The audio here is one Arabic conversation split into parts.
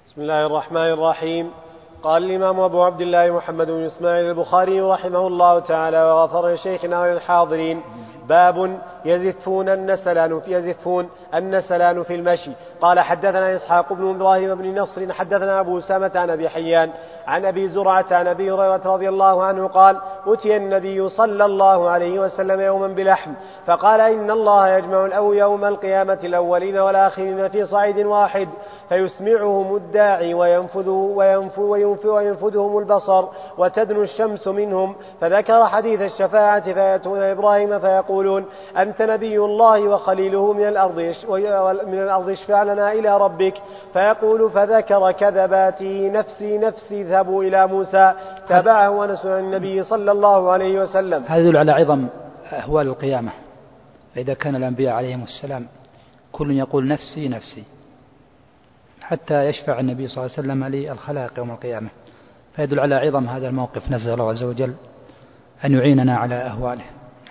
بسم الله الرحمن الرحيم. قال الإمام أبو عبد الله محمد بن إسماعيل البخاري رحمه الله تعالى وغفر لشيخنا وللحاضرين: باب يزفون النسلان في المشي. قال حدثنا إسحاق بن إبراهيم بن نصر حدثنا أبو أسامة عن أبي حيان عن أبي زرعة عن أبي هريرة رضي الله عنه قال: أتي النبي صلى الله عليه وسلم يوما بلحم فقال: إن الله يجمع يوم القيامة الأولين والآخرين في صعيد واحد فيسمعهم الداعي وينفذهم البصر وتدنو الشمس منهم. فذكر حديث الشفاعة فيأتون إبراهيم فيقولون: أنت نبي الله وخليله من الأرض اشفع لنا إلى ربك. فيقول: فذكر كذباته نفسي نفسي اذهبوا إلى موسى. تابعه ونس عن النبي صلى الله عليه وسلم. هذا يدل على عظم أهوال القيامة. فإذا كان الأنبياء عليهم السلام كل يقول نفسي نفسي حتى يشفع النبي صلى الله عليه وسلم للخلائق يوم القيامة، فيدل على عظم هذا الموقف. نسأل الله عز وجل أن يعيننا على أهواله.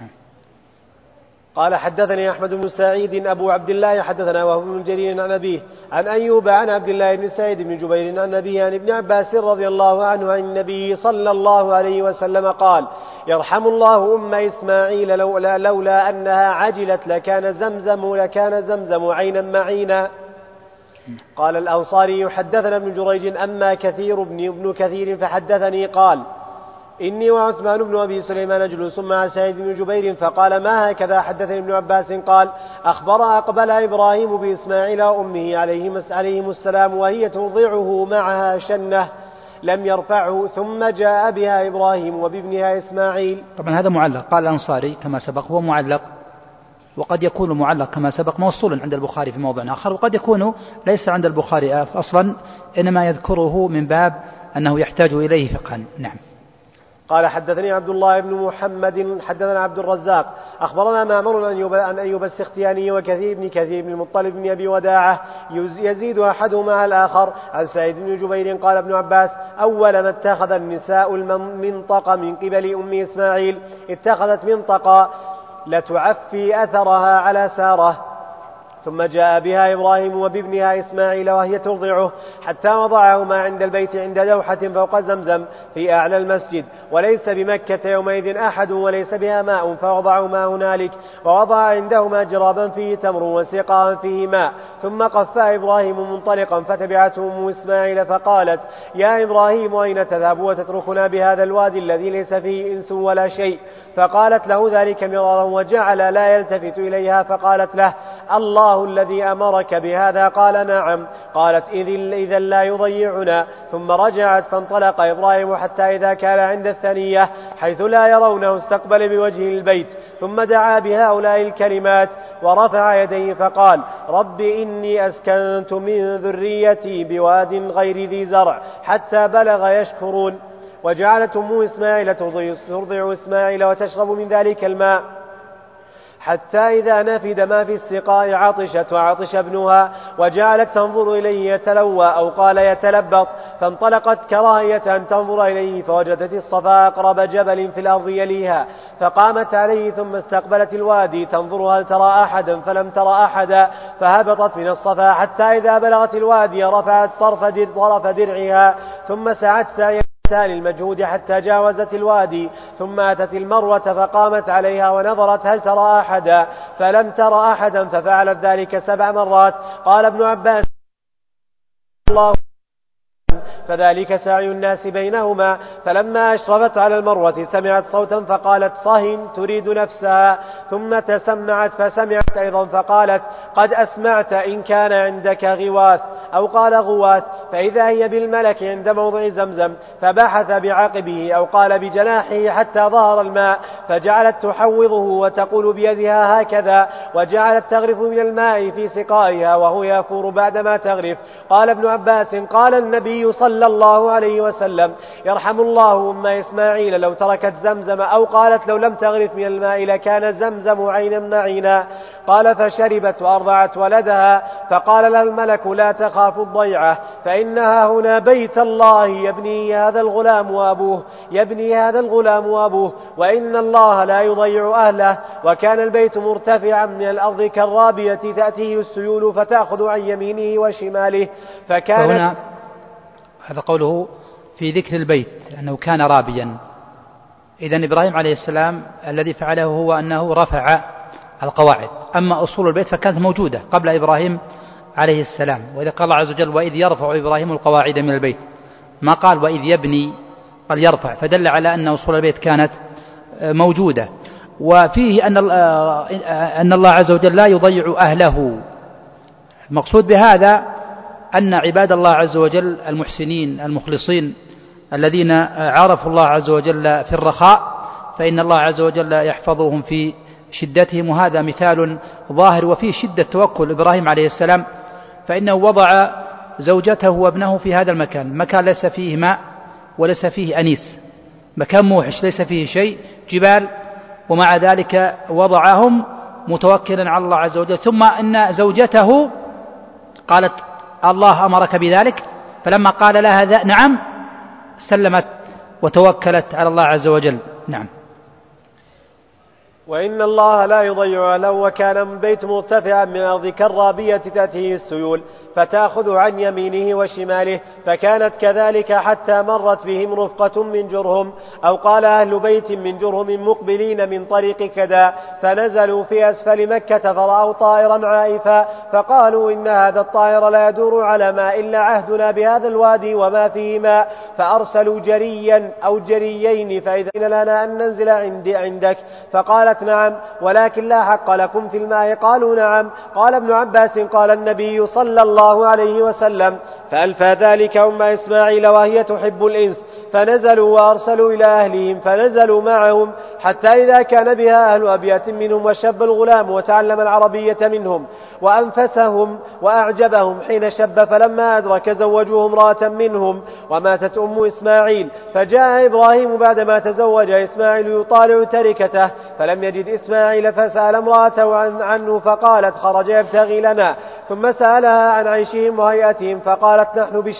قال حدثني أحمد بن سعيد أبو عبد الله حدثنا وهو بن جرير عن أبيه عن أيوب عن عبد الله بن سعيد بن جبير عن أبيه عن ابن عباس رضي الله عنه عن النبي صلى الله عليه وسلم قال: يرحم الله أم إسماعيل لولا أنها عجلت لكان زمزم عينا معينا. قال الأنصاري: حدثنا ابن جريج أما كثير ابن كثير فحدثني قال: إني وعثمان بن أبي سليمان جلوس مع سعيد بن جبير فقال: ما هكذا حدثني ابن عباس قال: أقبل إبراهيم بإسماعيل أمه عليهم السلام وهي ترضعه معها شنة لم يرفعه ثم جاء بها إبراهيم وبابنها إسماعيل. طبعا هذا معلق. قال الأنصاري كما سبق هو معلق، وقد يكون معلق كما سبق موصول عند البخاري في موضع آخر، وقد يكون ليس عند البخاري أصلا، إنما يذكره من باب أنه يحتاج إليه فقها. نعم. قال حدثني عبد الله بن محمد حدثنا عبد الرزاق أخبرنا مأمر عن أيوب السختياني وكثير بن المطلب بن أبي وداعة يزيد أحدهما على الآخر عن سعيد بن جبير قال ابن عباس: أول ما اتخذ النساء المنطقة من قبل أم إسماعيل اتخذت منطقة لتعفي أثرها على سارة، ثم جاء بها إبراهيم وبابنها إسماعيل وهي ترضعه حتى وضعهما عند البيت عند دوحة فوق زمزم في أعلى المسجد، وليس بمكة يومئذ أحد وليس بها ماء، فوضعهما هنالك ووضع عندهما جرابا فيه تمر وسقاء فيه ماء. ثم قفى إبراهيم منطلقا فتبعته أم إسماعيل فقالت: يا إبراهيم أين تذهب وتتركنا بهذا الوادي الذي ليس فيه إنس ولا شيء؟ فقالت له ذلك مرارا وجعل لا يلتفت إليها. فقالت له: الله الذي أمرك بهذا؟ قال: نعم. قالت: إذا لا يضيعنا. ثم رجعت فانطلق إبراهيم حتى إذا كان عند الثنية حيث لا يرونه استقبل بوجهه البيت، ثم دعا بهؤلاء الكلمات ورفع يديه فقال: رب إني أسكنت من ذريتي بواد غير ذي زرع حتى بلغ يشكرون. وجعلت أم إسماعيل ترضع إسماعيل وتشرب من ذلك الماء حتى إذا نفد ما في السقاء عطشت وعطش ابنها، وجعلت تنظر إليه يتلوى أو قال يتلبط، فانطلقت كراهية أن تنظر إليه فوجدت الصفا أقرب جبل في الأرض يليها، فقامت عليه ثم استقبلت الوادي تنظر هل ترى أحدا فلم ترى أحدا، فهبطت من الصفا حتى إذا بلغت الوادي رفعت طرف درعها ثم سعت سعيا المجهود حتى جاوزت الوادي، ثم أتت المروة فقامت عليها ونظرت هل ترى أحدا فلم ترى أحدا، ففعلت ذلك 7 مرات. قال ابن عباس: الله فذلك سعي الناس بينهما. فلما أشرفت على المروة سمعت صوتا فقالت: صهن تريد نفسها، ثم تسمعت فسمعت أيضا فقالت: قد أسمعت إن كان عندك غواث، أو قال غواث، فإذا هي بالملك عند موضع زمزم، فبحث بعقبه أو قال بجناحه حتى ظهر الماء، فجعلت تحوضه وتقول بيدها هكذا، وجعلت تغرف من الماء في سقائها وهو يفور بعدما تغرف. قال ابن عباس: قال النبي صلى الله عليه وسلم: يرحم الله أم إسماعيل لو تركت زمزم، أو قالت لو لم تغرف من الماء لكان زمزم عينا معينا. قال: فشربت وأرضعت ولدها، فقال لها الملك: لا تخاف الضيعة، فإنها هنا بيت الله يبني هذا الغلام وأبوه، وإن الله لا يضيع أهله. وكان البيت مرتفعا من الأرض كالرابية تأتيه السيول فتأخذ عن يمينه وشماله. هذا قوله في ذكر البيت أنه كان رابيا. إذن إبراهيم عليه السلام الذي فعله هو أنه رفع القواعد، أما أصول البيت فكانت موجودة قبل إبراهيم عليه السلام. وإذا قال الله عز وجل وإذ يرفع إبراهيم القواعد من البيت، ما قال وإذ يبني، قال يرفع، فدل على أن أصول البيت كانت موجودة. وفيه أن الله عز وجل لا يضيع أهله. المقصود بهذا أن عباد الله عز وجل المحسنين المخلصين الذين عرفوا الله عز وجل في الرخاء فإن الله عز وجل يحفظهم في شدتهم، وهذا مثال ظاهر. وفيه شدة توكل إبراهيم عليه السلام، فإنه وضع زوجته وابنه في هذا المكان، مكان ليس فيه ماء وليس فيه أنيس، مكان موحش ليس فيه شيء، جبال، ومع ذلك وضعهم متوكلا على الله عز وجل. ثم إن زوجته قالت الله أمرك بذلك، فلما قال لها نعم سلمت وتوكلت على الله عز وجل. نعم. وإن الله لا يضيع أهله، وكان بيت مرتفعا من الأرض كالرابية تأتيه السيول فتأخذ عن يمينه وشماله، فكانت كذلك حتى مرت بهم رفقة من جرهم، أو قال أهل بيت من جرهم مقبلين من طريق كذا، فنزلوا في أسفل مكة فرأوا طائرا عائفا، فقالوا إن هذا الطائر لا يدور على ماء إلا عهدنا بهذا الوادي وما فيه ماء، فأرسلوا جريا أو جريين فإذا لنا أن ننزل عندك، فقالت نعم ولكن لا حق لكم في الماء. قالوا نعم. قال ابن عباس قال النبي صلى الله عليه وسلم فألفى ذلك أم إسماعيل وهي تحب الإنس، فنزلوا وأرسلوا إلى أهلهم فنزلوا معهم، حتى إذا كان بها أهل أبيات منهم وشب الغلام وتعلم العربية منهم وأنفسهم وأعجبهم حين شب، فلما أدرك زوجوه امرأة منهم وماتت أم إسماعيل، فجاء إبراهيم بعدما تزوج إسماعيل يطالع تركته فلم يجد إسماعيل، فسأل امرأته عنه فقالت خرج يبتغي لنا، ثم سألها عن عيشهم وهيئتهم فقالت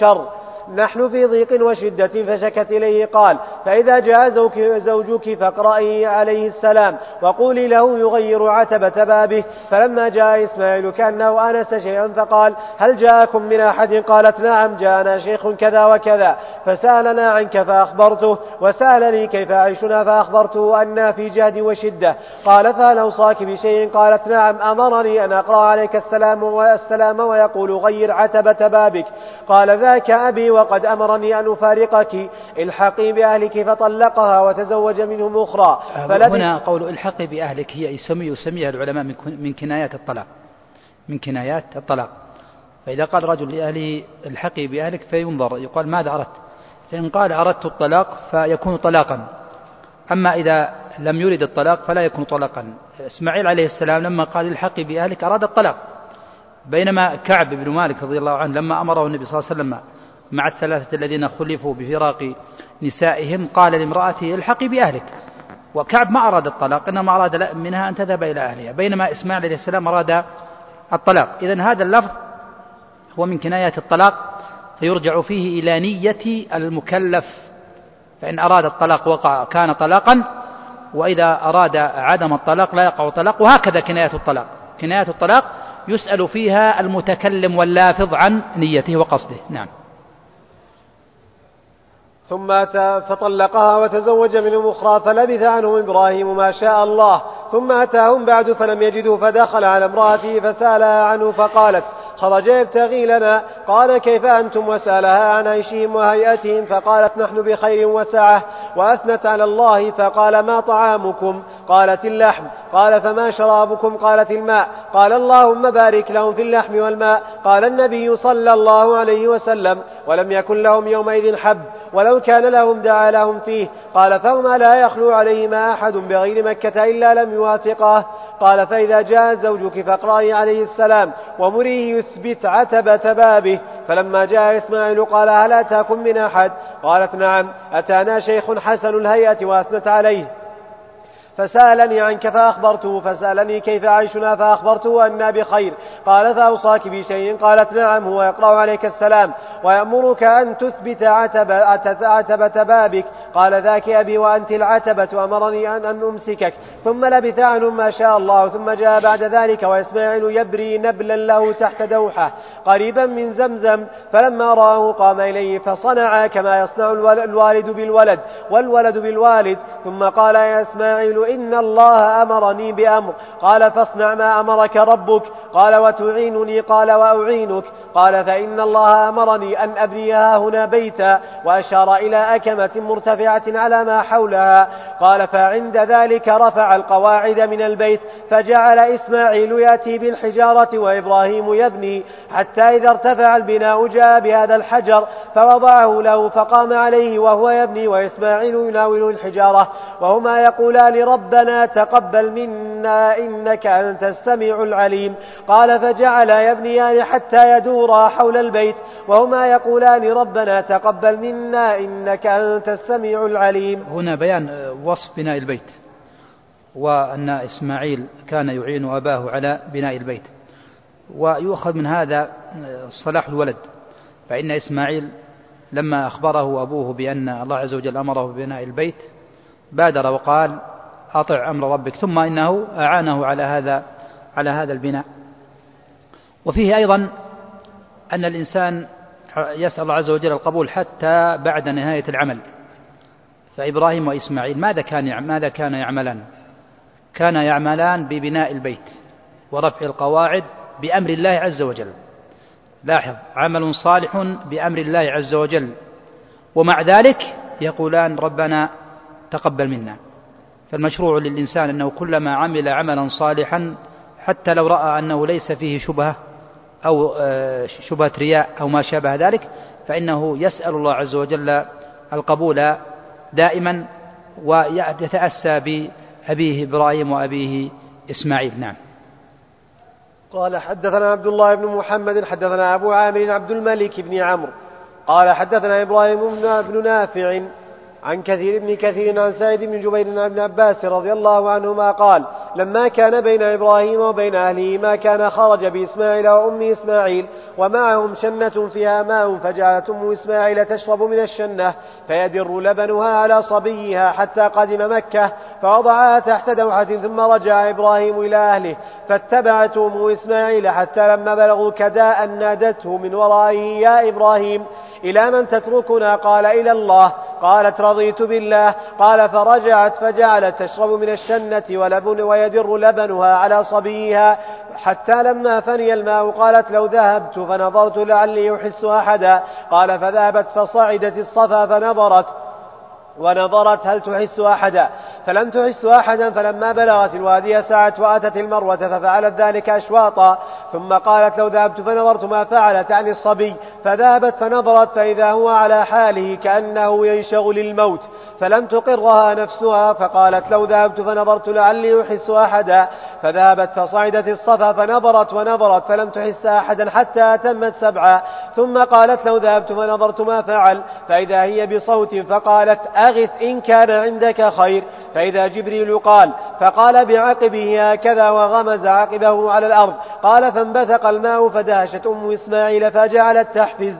نحن في ضيق وشدة، فشكت إليه. قال فإذا جاء زوجك فاقرأي عليه السلام وقولي له يغير عتبة بابه. فلما جاء إسماعيل كأنه آنس شيئا فقال هل جاءكم من أحد؟ قالت نعم جاءنا شيخ كذا وكذا فسألنا عنك فأخبرته، وسألني كيف عيشنا فأخبرته أننا في جهد وشدة. قال فهل أوصاك بشيء؟ قالت نعم أمرني أن أقرأ عليك السلام ويقول غير عتبة بابك. قال ذاك أبي وقد أمرني أن أفارقك، الحقي بأهلك، فطلقها وتزوج منهم أخرى. هنا قول الحقي بأهلك هي يسميها العلماء من كنايات الطلاق، من كنايات الطلاق. فإذا قال رجل لأهله الحقي بأهلك فينظر يقال ماذا أردت، فإن قال أردت الطلاق فيكون طلاقا، أما إذا لم يرد الطلاق فلا يكون طلاقا. إسماعيل عليه السلام لما قال الحقي بأهلك أراد الطلاق، بينما كعب بن مالك رضي الله عنه لما أمره النبي صلى الله عليه وسلم مع الثلاثة الذين خلفوا بفراق نسائهم قال لامرأته الحقي بأهلك، وكعب ما أراد الطلاق إنما أراد منها أن تذهب إلى أهلها، بينما إسماعيل عليه السلام أراد الطلاق. إذن هذا اللفظ هو من كناية الطلاق، فيرجع فيه إلى نية المكلف، فإن أراد الطلاق وقع كان طلاقا، وإذا أراد عدم الطلاق لا يقع طلاق. وهكذا كناية الطلاق، كناية الطلاق يسأل فيها المتكلم واللافظ عن نيته وقصده. نعم. ثم أتى فطلقها وتزوج منهم أخرى، فلبث عنهم إبراهيم ما شاء الله، ثم أتاهم بعد فلم يجدوا، فدخل على امرأته فسألها عنه فقالت خرج يبتغي لنا. قال كيف أنتم؟ وسألها عن عيشهم وهيئتهم فقالت نحن بخير وسعة، وأثنت على الله فقال ما طعامكم؟ قالت اللحم. قال فما شرابكم؟ قالت الماء. قال اللهم بارك لهم في اللحم والماء. قال النبي صلى الله عليه وسلم ولم يكن لهم يومئذ حب، ولو كان لهم دعا لهم فيه. قال فهما لا يخلو عليهما أحد بغير مكة إلا لم يوافقه. قال فإذا جاء زوجك فاقرأي عليه السلام ومريه يثبت عتبة بابه. فلما جاء إسماعيل قال هل أتاكم من أحد؟ قالت نعم أتانا شيخ حسن الهيئة وأثنت عليه. فسألني عنك فأخبرته، فسألني كيف عيشنا فأخبرته أننا بخير. قال فأوصاك بشيء؟ قالت نعم، هو يقرأ عليك السلام ويأمرك أن تثبت عتبة بابك. قال ذاك أبي وأنت العتبة، أمرني أن أمسكك. ثم لبث عنهم ما شاء الله، ثم جاء بعد ذلك وإسماعيل يبري نبلا له تحت دوحة قريبا من زمزم، فلما رآه قام إليه فصنع كما يصنع الوالد بالولد والولد بالوالد. ثم قال يا إسماعيل إن الله أمرني بأمر. قال فاصنع ما أمرك ربك. قال وتعينني؟ قال وأعينك. قال فإن الله أمرني أن أبنيها هنا بيتا، وأشار إلى أكمة مرتفعة على ما حولها. قال فعند ذلك رفع القواعد من البيت، فجعل إسماعيل يأتي بالحجارة وإبراهيم يبني، حتى إذا ارتفع البناء جاء بهذا الحجر فوضعه له فقام عليه وهو يبني، وإسماعيل يناول الحجارة، وهما يقولان ربنا تقبل منا إنك أنت السميع العليم. قال فجعل يبنيان حتى يدورا حول البيت وهما يقولان ربنا تقبل منا إنك أنت السميع العليم. هنا بيان وصف بناء البيت، وأن إسماعيل كان يعين أباه على بناء البيت، ويؤخذ من هذا صلاح الولد، فإن إسماعيل لما أخبره أبوه بأن الله عز وجل أمره ببناء البيت بادر وقال أطع أمر ربك، ثم إنه أعانه على هذا البناء. وفيه أيضا أن الإنسان يسأل الله عز وجل القبول حتى بعد نهاية العمل. فإبراهيم وإسماعيل ماذا كان يعملان؟ كان يعملان ببناء البيت ورفع القواعد بأمر الله عز وجل. لاحظ، عمل صالح بأمر الله عز وجل، ومع ذلك يقولان ربنا تقبل منا. فالمشروع للإنسان أنه كلما عمل عملا صالحا حتى لو رأى أنه ليس فيه شبهة أو شبهة رياء أو ما شابه ذلك، فإنه يسأل الله عز وجل القبول دائما، ويتأسى بأبيه إبراهيم وأبيه إسماعيل. نعم. قال حدثنا عبد الله بن محمد حدثنا أبو عامر عبد الملك بن عمرو قال حدثنا إبراهيم بن نافع عن كثير بن كثير عن سعيد بن جبير بن ابن عباس رضي الله عنهما قال لما كان بين إبراهيم وبين أهله ما كان خرج بإسماعيل وأم إسماعيل ومعهم شنة فيها ماء، فجعلت أم إسماعيل تشرب من الشنة فيدر لبنها على صبيها حتى قدم مكة فوضعها تحت دوحة، ثم رجع إبراهيم إلى أهله فاتبعت أم إسماعيل حتى لما بلغوا كداء نادته من ورائه يا إبراهيم إلى من تتركنا؟ قال إلى الله. قالت رضيت بالله. قال فرجعت فجعلت تشرب من الشنة ويدر لبنها على صبيها حتى لما فني الماء قالت لو ذهبت فنظرت لعلي أحس أحدا. قال فذهبت فصعدت الصفا ونظرت هل تحس أحدا فلم تحس أحدا، فلما بلغت الوادي سعت وأتت المروة ففعلت ذلك أشواطا، ثم قالت لو ذهبت فنظرت ما فعلت عن الصبي، فذهبت فنظرت فإذا هو على حاله كأنه ينشغل الموت، فلم تقرها نفسها، فقالت لو ذهبت فنظرت لعلي أحس أحدا، فذهبت فصعدت الصفا ونظرت فلم تحس أحدا حتى أتمت 7، ثم قالت لو ذهبت فنظرت ما فعل، فإذا هي بصوت فقالت أغث إن كان عندك خير، فإذا جبريل فقال بعقبه هكذا وغمز عقبه على الأرض، قال فانبثق الماء فدهشت أم إسماعيل فجعلت تحفز،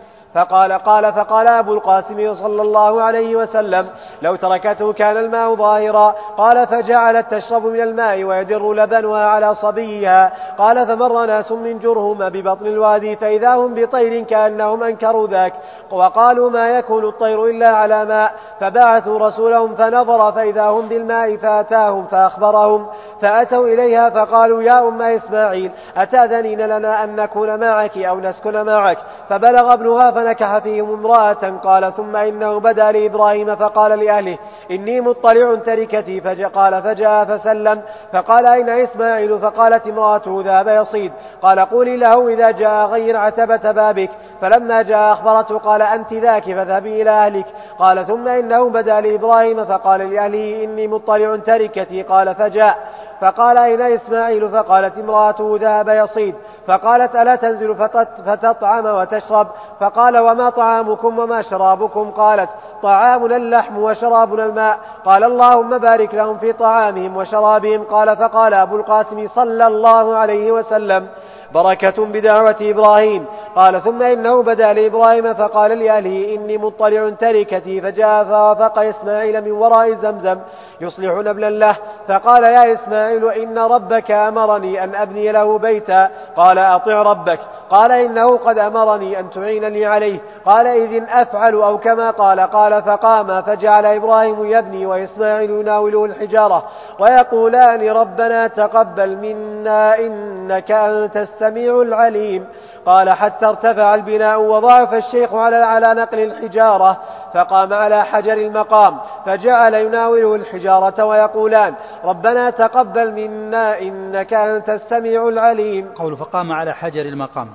فقال أبو القاسم صلى الله عليه وسلم لو تركته كان الماء ظاهرا. قال فجعلت تشرب من الماء ويدر لبنها على صبيها. قال فمر ناس من جرهم ببطن الوادي فإذا هم بطير كأنهم أنكروا ذاك، وقالوا ما يكون الطير إلا على ماء، فبعثوا رسولهم فنظر فإذا هم بالماء فأتاهم فأخبرهم، فأتوا إليها فقالوا يا أم إسماعيل أتأذنين لنا أن نكون معك أو نسكن معك؟ فبلغ ابنها فنكح فيهم امرأة. قال ثم إنه بدا لإبراهيم فقال لأهله إني مطلع تركتي، فجاء فسلم، فقال أين إسماعيل؟ فقالت امرأته ذهب يصيد. قال قولي له إذا جاء غير عتبة بابك، فلما جاء أخبرته قال أنت ذاك فاذهبي إلى أهلك. قال ثم إنه بدا لإبراهيم فقال لأهله إني مطلع تركتي، قال فجاء فقال أين إسماعيل؟ فقالت امرأته ذهب يصيد. فقالت ألا تنزل فتطعم وتشرب؟ فقال وما طعامكم وما شرابكم؟ قالت طعامنا اللحم وشرابنا الماء. قال اللهم بارك لهم في طعامهم وشرابهم. قال فقال أبو القاسم صلى الله عليه وسلم بركة بدعوة إبراهيم. قال ثم إنه بدأ لإبراهيم فقال لأهله إني مطلع تركتي، فجاء فوافق إسماعيل من وراء زمزم يصلح نبلا له، فقال يا إسماعيل إن ربك أمرني أن أبني له بيتا. قال أطع ربك. قال إنه قد أمرني أن تعينني عليه. قال إذن أفعل أو كما قال. قال فقام فجعل إبراهيم يبني وإسماعيل يناوله الحجارة ويقولان ربنا تقبل منا إنك أنت السميع العليم. قال حتى ارتفع البناء وضعف الشيخ على نقل الحجارة، فقام على حجر المقام فجعل يناوله الحجارة ويقولان ربنا تقبل منا إنك أنت السميع العليم. قول فقام على حجر المقام،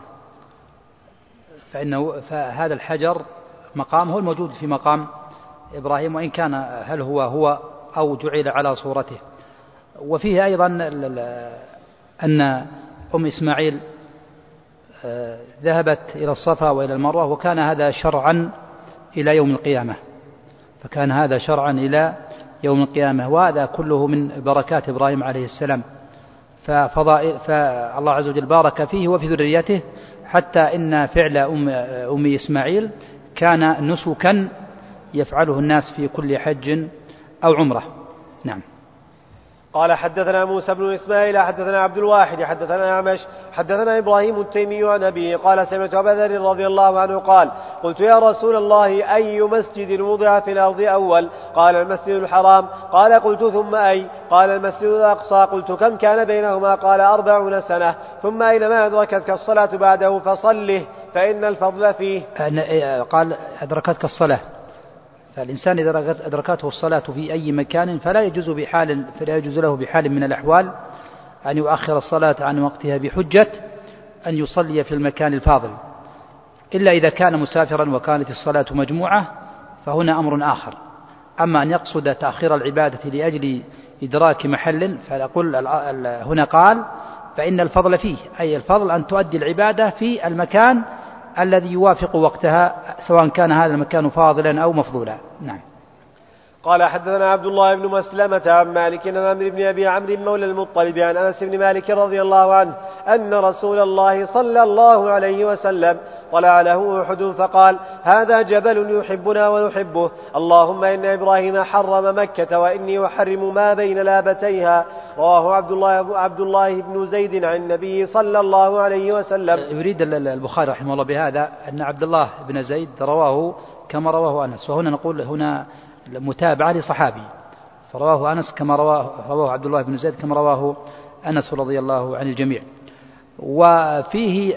فهذا الحجر مقام هو الموجود في مقام إبراهيم، وإن كان هل هو أو جعل على صورته. وفيه أيضا أن أم إسماعيل ذهبت إلى الصفا وإلى المروة، وكان هذا شرعا إلى يوم القيامة، فكان هذا شرعا إلى يوم القيامة، وهذا كله من بركات إبراهيم عليه السلام، فالله عز وجل بارك فيه وفي ذريته، حتى إن فعل أم إسماعيل كان نسكا يفعله الناس في كل حج أو عمرة. نعم. قال حدثنا موسى بن إسماعيل حدثنا عبد الواحد حدثنا أعمش حدثنا إبراهيم التيمي عن أبيه قال سمعت أبا ذر رضي الله عنه قال قلت يا رسول الله أي مسجد وضع في الأرض أول؟ قال المسجد الحرام. قال قلت ثم أي؟ قال المسجد الأقصى. قلت كم كان بينهما؟ قال 40 سنة. ثم أينما أدركتك الصلاة بعده فصله فإن الفضل فيه. قال أدركتك الصلاة، فالإنسان إذا أدركته الصلاة في أي مكان فلا يجوز له بحال من الأحوال أن يؤخر الصلاة عن وقتها بحجة أن يصلي في المكان الفاضل، إلا إذا كان مسافرا وكانت الصلاة مجموعة فهنا أمر آخر. أما أن يقصد تأخير العبادة لأجل إدراك محل فأقول هنا قال فإن الفضل فيه، أي الفضل أن تؤدي العبادة في المكان الذي يوافق وقتها، سواء كان هذا المكان فاضلا أو مفضولا. نعم. قال حدثنا عبد الله بن مسلمة عن مالك عن عمرو بن أبي عمرو مولى المطلب عن أنس بن مالك رضي الله عنه أن رسول الله صلى الله عليه وسلم طلع له أحد فقال هذا جبل يحبنا ونحبه، اللهم إن إبراهيم حرم مكة وإني أحرم ما بين لابتيها. رواه عبد الله بن زيد عن النبي صلى الله عليه وسلم. يريد البخاري رحمه الله بهذا أن عبد الله بن زيد رواه كما رواه أنس، وهنا نقول هنا متابعة لصحابي، فرواه أنس كما رواه عبد الله بن زيد كما رواه أنس رضي الله عن الجميع. وفيه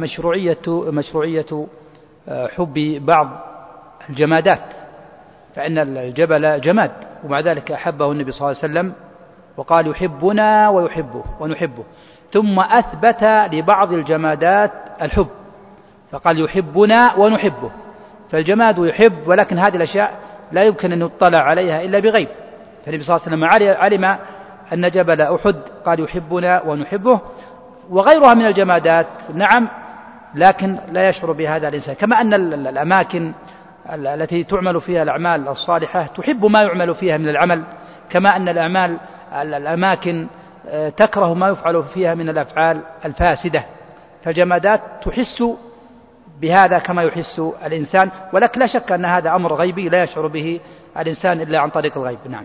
مشروعية حب بعض الجمادات، فإن الجبل جماد ومع ذلك أحبه النبي صلى الله عليه وسلم وقال يحبنا ويحبه ونحبه، ثم أثبت لبعض الجمادات الحب فقال يحبنا ونحبه، فالجماد يحب، ولكن هذه الأشياء لا يمكن أن يطلع عليها إلا بغيب، فالنبي صلى الله عليه وسلم علم أن جبل أحد قال يحبنا ونحبه، وغيرها من الجمادات نعم لكن لا يشعر بهذا الإنسان، كما أن الأماكن التي تعمل فيها الأعمال الصالحة تحب ما يعمل فيها من العمل، كما أن الأماكن تكره ما يفعل فيها من الأفعال الفاسدة، فالجمادات تحس بهذا كما يحس الإنسان، ولكن لا شك أن هذا أمر غيبي لا يشعر به الإنسان إلا عن طريق الغيب. نعم.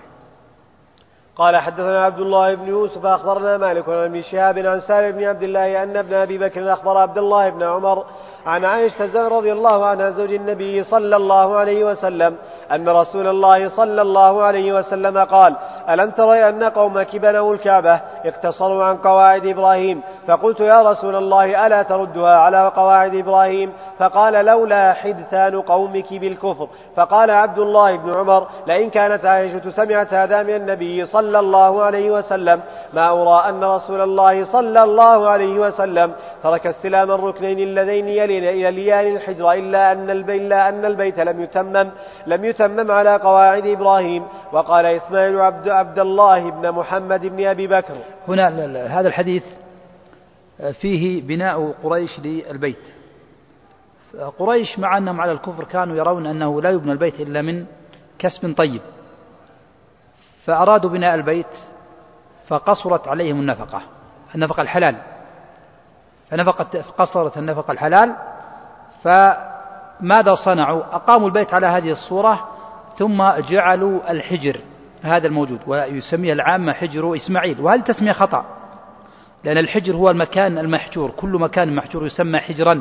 قال حدثنا عبد الله بن يوسف أخبرنا مالك عن ابن شهاب عن سالم بن عبد الله أن ابن أبي بكر أخبر عبد الله بن عمر عن عائشة رضي الله عنها زوج النبي صلى الله عليه وسلم أن رسول الله صلى الله عليه وسلم قال ألم تري أن قومك بنوا الكعبة اقتصروا عن قواعد إبراهيم؟ فقلت يا رسول الله ألا تردها على قواعد إبراهيم؟ فقال لولا حدثان قومك بالكفر. فقال عبد الله بن عمر لئن كانت عائشة سمعت هذا من النبي صلى الله عليه وسلم ما أرى أن رسول الله صلى الله عليه وسلم ترك استلام الركنين اللذين يلي إلى ليان الحجر إلا أن البيت لم يتمم على قواعد إبراهيم. وقال إسماعيل عبد الله بن محمد بن أبي بكر. هنا هذا الحديث فيه بناء قريش للبيت. قريش مع أنهم على الكفر كانوا يرون أنه لا يبنى البيت إلا من كسب طيب، فأرادوا بناء البيت فقصرت عليهم النفقة الحلال، قصرت النفقة الحلال. فماذا صنعوا؟ أقاموا البيت على هذه الصورة، ثم جعلوا الحجر هذا الموجود ويسميه العامة حجر إسماعيل، وهذه تسمية خطأ، لأن الحجر هو المكان المحجور، كل مكان محجور يسمى حجرا.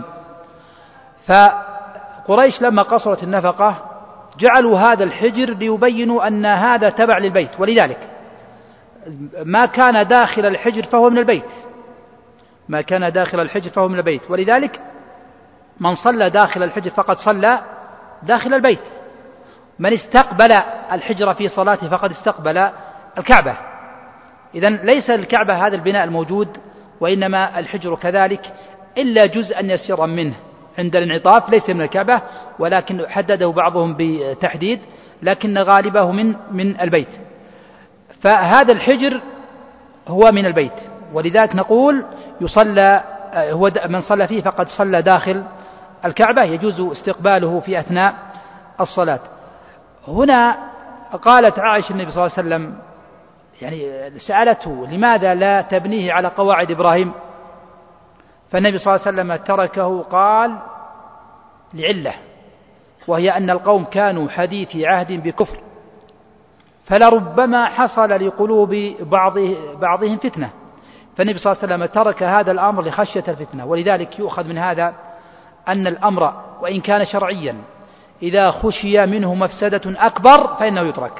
فقريش لما قصرت النفقة جعلوا هذا الحجر ليبينوا أن هذا تبع للبيت، ولذلك ما كان داخل الحجر فهو من البيت، ما كان داخل الحجر فهو من البيت. ولذلك من صلى داخل الحجر فقد صلى داخل البيت، من استقبل الحجر في صلاته فقد استقبل الكعبة. إذن ليس الكعبة هذا البناء الموجود، وإنما الحجر كذلك، إلا جزءا يسيرا منه عند الانعطاف ليس من الكعبة، ولكن حدده بعضهم بتحديد، لكن غالبه من البيت. فهذا الحجر هو من البيت، ولذلك نقول يصلى هو من صلى فيه فقد صلى داخل الكعبة، يجوز استقباله في أثناء الصلاة. هنا قالت عائشة النبي صلى الله عليه وسلم، يعني سألته لماذا لا تبنيه على قواعد إبراهيم؟ فالنبي صلى الله عليه وسلم تركه، قال لعلة، وهي أن القوم كانوا حديثي عهد بكفر، فلربما حصل لقلوب بعضهم فتنة، فالنبي صلى الله عليه وسلم ترك هذا الأمر لخشية الفتنة. ولذلك يؤخذ من هذا أن الأمر وإن كان شرعيا إذا خشي منه مفسدة أكبر فإنه يترك.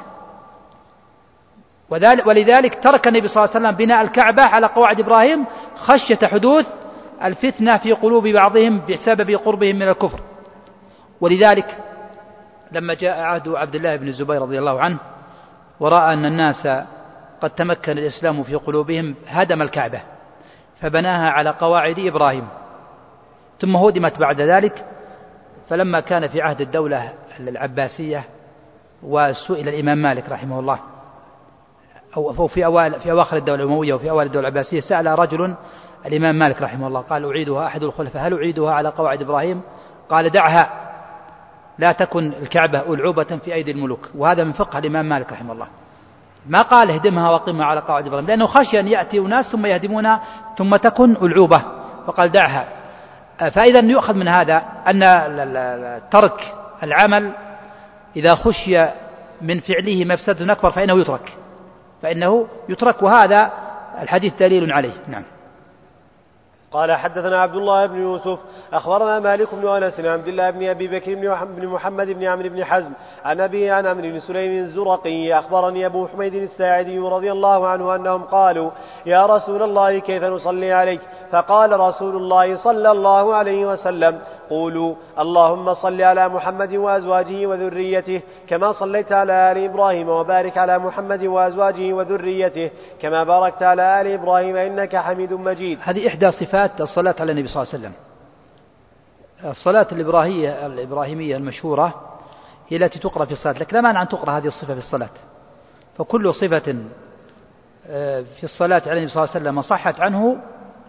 ولذلك ترك النبي صلى الله عليه وسلم بناء الكعبة على قواعد إبراهيم خشية حدوث الفتنة في قلوب بعضهم بسبب قربهم من الكفر. ولذلك لما جاء عهد عبد الله بن الزبير رضي الله عنه ورأى أن الناس قد تمكن الإسلام في قلوبهم هدم الكعبة فبناها على قواعد إبراهيم، ثم هدمت بعد ذلك. فلما كان في عهد الدولة العباسية وسئل الإمام مالك رحمه الله، أو في أواخر الدولة الأموية وفي أوائل الدولة العباسية، سأل رجل الإمام مالك رحمه الله قال أعيدها أحد الخلفاء هل أعيدها على قواعد إبراهيم؟ قال دعها، لا تكن الكعبة ألعوبة في أيدي الملوك. وهذا من فقه الإمام مالك رحمه الله، ما قال اهدمها وقمها على قواعد إبراهيم، لأنه خشي أن يأتي أناس ثم يهدمونها ثم تكن ألعوبة، فقال دعها. فإذا يؤخذ من هذا أن ترك العمل إذا خشي من فعله مفسدة أكبر فإنه يترك، وهذا الحديث دليل عليه. نعم. قال حدثنا عبد الله بن يوسف أخبرنا مالك بن أنس عن عبد الله بن أبي بكر بن محمد بن عمرو بن حزم عن أبي عن عمرو بن سليم الزرقي أخبرني أبو حميد الساعدي رضي الله عنه أنهم قالوا يا رسول الله كيف نصلي عليك؟ فقال رسول الله صلى الله عليه وسلم قولوا اللهم صل على محمد وأزواجه وذريته كما صليت على آل إبراهيم وبارك على محمد وأزواجه وذريته كما باركت على آل إبراهيم إنك حميد مجيد. هذه إحدى صفات الصلاة على النبي صلى الله عليه وسلم. الصلاة الإبراهيمية المشهورة هي التي تقرأ في الصلاة، لكن لا مانع أن تقرأ هذه الصفة في الصلاة، فكل صفة في الصلاة على النبي صلى الله عليه وسلم صحت عنه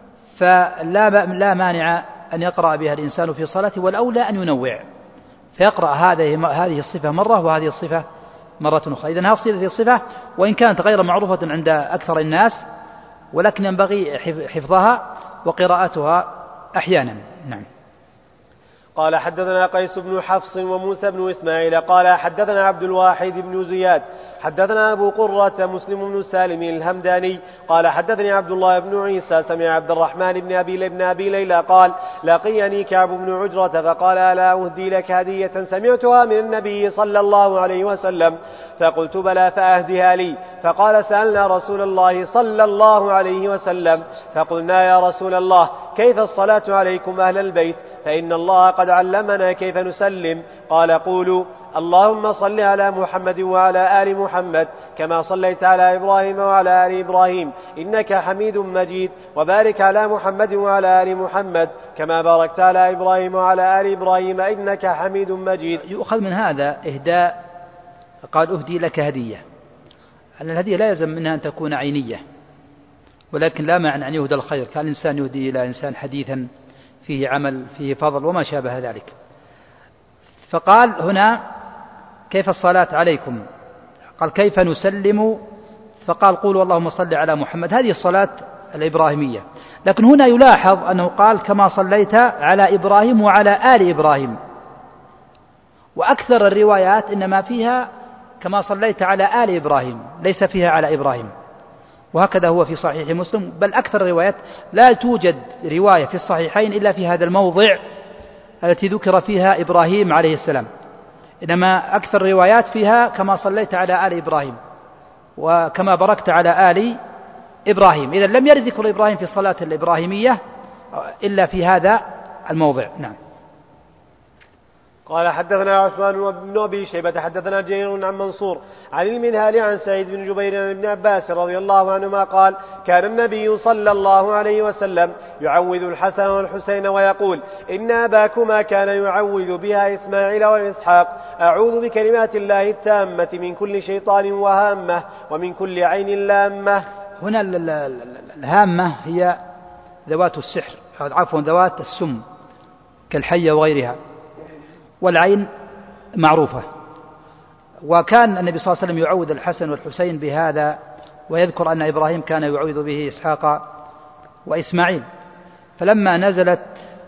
فلا مانع أن يقرأ بها الإنسان في صلاته، والأولى أن ينوع فيقرأ هذه الصفة مرة وهذه الصفة مرة أخرى. إذن هذه الصفة وإن كانت غير معروفة عند أكثر الناس، ولكن ينبغي حفظها وقراءتها أحيانا. نعم. قال حدثنا قيس بن حفص وموسى بن إسماعيل قال حدثنا عبد الواحد بن زياد حدثنا أبو قرة مسلم بن سالم الهمداني قال حدثني عبد الله بن عيسى سمع عبد الرحمن بن أبي ليلى قال لقيني كعب بن عجرة فقال ألا أهدي لك هدية سمعتها من النبي صلى الله عليه وسلم؟ فقلت بلى فأهدها لي. فقال سألنا رسول الله صلى الله عليه وسلم فقلنا يا رسول الله كيف الصلاة عليكم أهل البيت؟ فإن الله قد علمنا كيف نسلم. قال قولوا اللهم صل على محمد وعلى آل محمد كما صليت على إبراهيم وعلى آل إبراهيم إنك حميد مجيد، وبارك على محمد وعلى آل محمد كما باركت على إبراهيم وعلى آل إبراهيم إنك حميد مجيد. يؤخذ من هذا إهداء، قال أهدي لك هدية، أن الهدية لا يلزم منها أن تكون عينية، ولكن لا معنى أن يهدى الخير، كان الإنسان يهدي إلى إنسان حديثا فيه عمل فيه فضل وما شابه ذلك. فقال هنا كيف الصلاة عليكم؟ قال كيف نسلم؟ فقال قولوا اللهم صل على محمد، هذه الصلاة الإبراهيمية. لكن هنا يلاحظ أنه قال كما صليت على إبراهيم وعلى آل إبراهيم، وأكثر الروايات إنما فيها كما صليت على آل إبراهيم، ليس فيها على إبراهيم، وهكذا هو في صحيح مسلم، بل أكثر الروايات لا توجد رواية في الصحيحين إلا في هذا الموضع التي ذكر فيها إبراهيم عليه السلام، إنما أكثر الروايات فيها كما صليت على آل إبراهيم وكما باركت على آل إبراهيم. إذن لم يرد ذكر إبراهيم في الصلاة الإبراهيمية إلا في هذا الموضع. نعم. قال حدثنا عثمان بن أبي شيبة حدثنا جرير عن منصور عن المنهال عن سعيد بن جبير عن ابن عباس رضي الله عنهما قال كان النبي صلى الله عليه وسلم يعوذ الحسن والحسين ويقول إن أباكما كان يعوذ بها إسماعيل وإسحاق أعوذ بكلمات الله التامة من كل شيطان وهامة ومن كل عين لامة. هنا الهامة هي ذوات السحر، عفوا ذوات السم كالحية وغيرها، والعين معروفة. وكان النبي صلى الله عليه وسلم يعوذ الحسن والحسين بهذا، ويذكر أن إبراهيم كان يعوذ به إسحاق وإسماعيل. فلما نزلت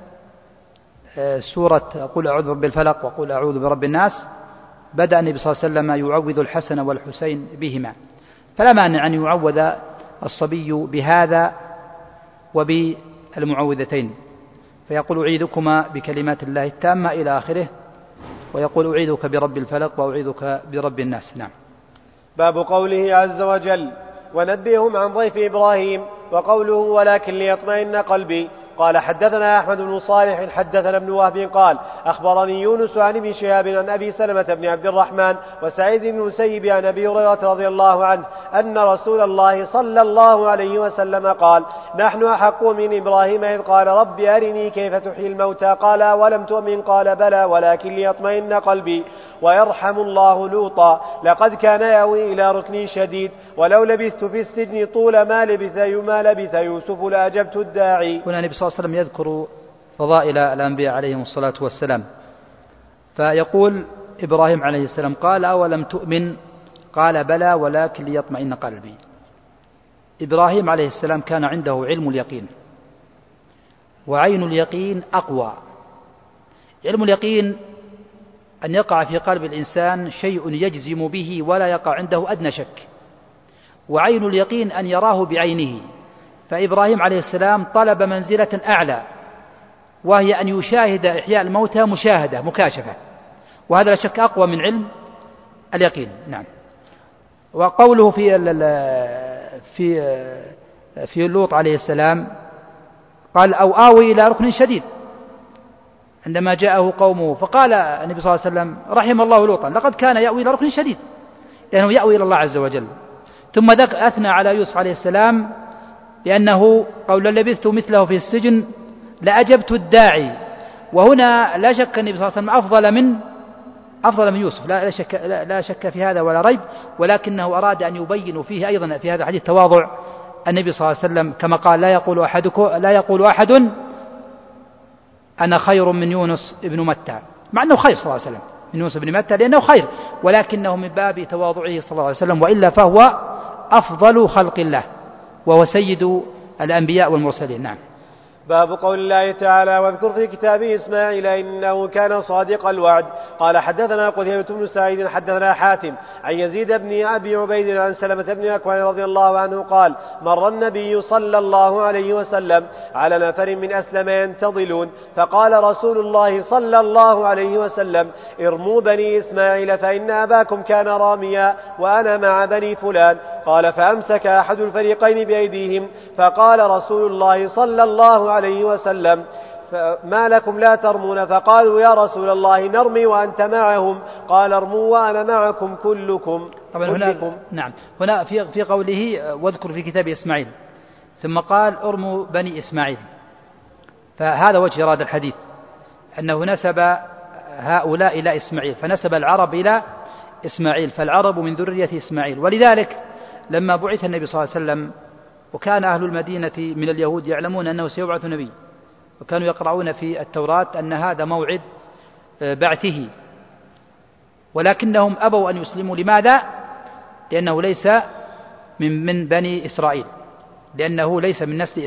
سورة قل أعوذ برب الفلق وقل أعوذ برب الناس بدأ النبي صلى الله عليه وسلم يعوذ الحسن والحسين بهما، فلا مانع أن يعوذ الصبي بهذا وبالمعوذتين، فيقول أعيذكما بكلمات الله التامة إلى آخره، ويقول أعيذك برب الفلق وأعيذك برب الناس. نعم. باب قوله عز وجل ونبئهم عن ضيف إبراهيم، وقوله ولكن ليطمئن قلبي. قال حدثنا أحمد بن صالح حدثنا ابن وهب قال أخبرني يونس عن ابن شهاب عن أبي سلمة بن عبد الرحمن وسعيد بن المسيب عن أبي هريرة رضي الله عنه أن رسول الله صلى الله عليه وسلم قال نحن أحق من إبراهيم إذ قال رب أرني كيف تحيي الموتى قال ولم تؤمن قال بلى ولكن ليطمئن قلبي. ويرحم الله لوطا لقد كان يأوي إلى ركن شديد ولو لبثت في السجن طول ما لبث يوسف لأجبت الداعي. هنا النبي صلى الله عليه وسلم يذكر فضائل الأنبياء عليهم الصلاة والسلام، فيقول إبراهيم عليه السلام قال أولم تؤمن قال بلى ولكن ليطمئن قلبي. إبراهيم عليه السلام كان عنده علم اليقين، وعين اليقين أقوى. علم اليقين أن يقع في قلب الإنسان شيء يجزم به ولا يقع عنده أدنى شك، وعين اليقين أن يراه بعينه. فإبراهيم عليه السلام طلب منزلة أعلى، وهي أن يشاهد إحياء الموتى مشاهدة مكاشفة، وهذا لا شك أقوى من علم اليقين. نعم. وقوله في لوط عليه السلام قال أو آوي إلى ركن شديد عندما جاءه قومه، فقال النبي صلى الله عليه وسلم رحم الله لوطا لقد كان يأوي إلى ركن شديد، لأنه يأوي إلى الله عز وجل. ثم أثنى على يوسف عليه السلام لأنه قول لبثت مثله في السجن لأجبت الداعي. وهنا لا شك النبي صلى الله عليه وسلم أفضل من يوسف، لا شك في هذا ولا ريب، ولكنه أراد أن يبين فيه أيضا في هذا الحديث تواضع النبي صلى الله عليه وسلم، كما قال لا يقول أحد أنا خير من يونس ابن متى، مع أنه خير صلى الله عليه وسلم من يونس ابن متى لأنه خير، ولكنه من باب تواضعه صلى الله عليه وسلم، وإلا فهو أفضل خلق الله وهو سيد الأنبياء والمرسلين. نعم. باب قول الله تعالى واذكر في كتابه إسماعيل إنه كان صادق الوعد. قال حدثنا قتيبة بن سعيد حدثنا حاتم عن يزيد بن أبي عبيد عن سلمة بن أكوع رضي الله عنه قال مر النبي صلى الله عليه وسلم على نفر من أسلم ينتظلون، فقال رسول الله صلى الله عليه وسلم ارموا بني إسماعيل فإن أباكم كان راميا وأنا مع بني فلان. قال فأمسك أحد الفريقين بأيديهم، فقال رسول الله صلى الله عليه وسلم ما لكم لا ترمون؟ فقالوا يا رسول الله نرمي وأنت معهم. قال ارموا وأنا معكم كلكم. طبعا هنا في قوله واذكر في كتاب إسماعيل، ثم قال ارموا بني إسماعيل، فهذا وجه إرادة الحديث، أنه نسب هؤلاء إلى إسماعيل، فنسب العرب إلى إسماعيل، فالعرب من ذرية إسماعيل. ولذلك لما بعث النبي صلى الله عليه وسلم وكان أهل المدينة من اليهود يعلمون أنه سيبعث نبي، وكانوا يقرؤون في التوراة أن هذا موعد بعثه، ولكنهم أبوا أن يسلموا. لماذا؟ لأنه ليس من بني إسرائيل، لأنه ليس من نسل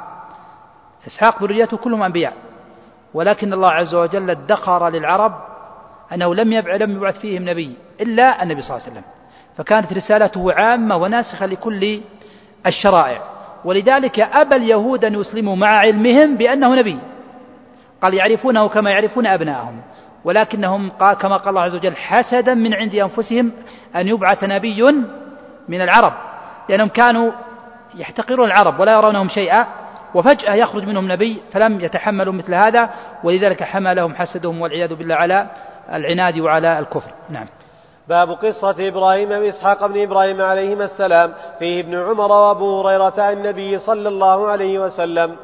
إسحاق ذريته كلهم أنبياء، ولكن الله عز وجل ادخر للعرب أنه لم يبعث فيهم نبي إلا النبي صلى الله عليه وسلم، فكانت رسالته عامة وناسخة لكل الشرائع. ولذلك أبى اليهود أن يسلموا مع علمهم بأنه نبي، قال يعرفونه كما يعرفون أبناءهم، ولكنهم كما قال الله عز وجل حسدا من عند أنفسهم أن يبعث نبي من العرب، لأنهم كانوا يحتقرون العرب ولا يرونهم شيئا، وفجأة يخرج منهم نبي فلم يتحملوا مثل هذا، ولذلك حملهم حسدهم والعياذ بالله على العناد وعلى الكفر. نعم. باب قصة إبراهيم وإسحاق بن إبراهيم عليهما السلام، فيه ابن عمر وأبو هريرة عن النبي صلى الله عليه وسلم.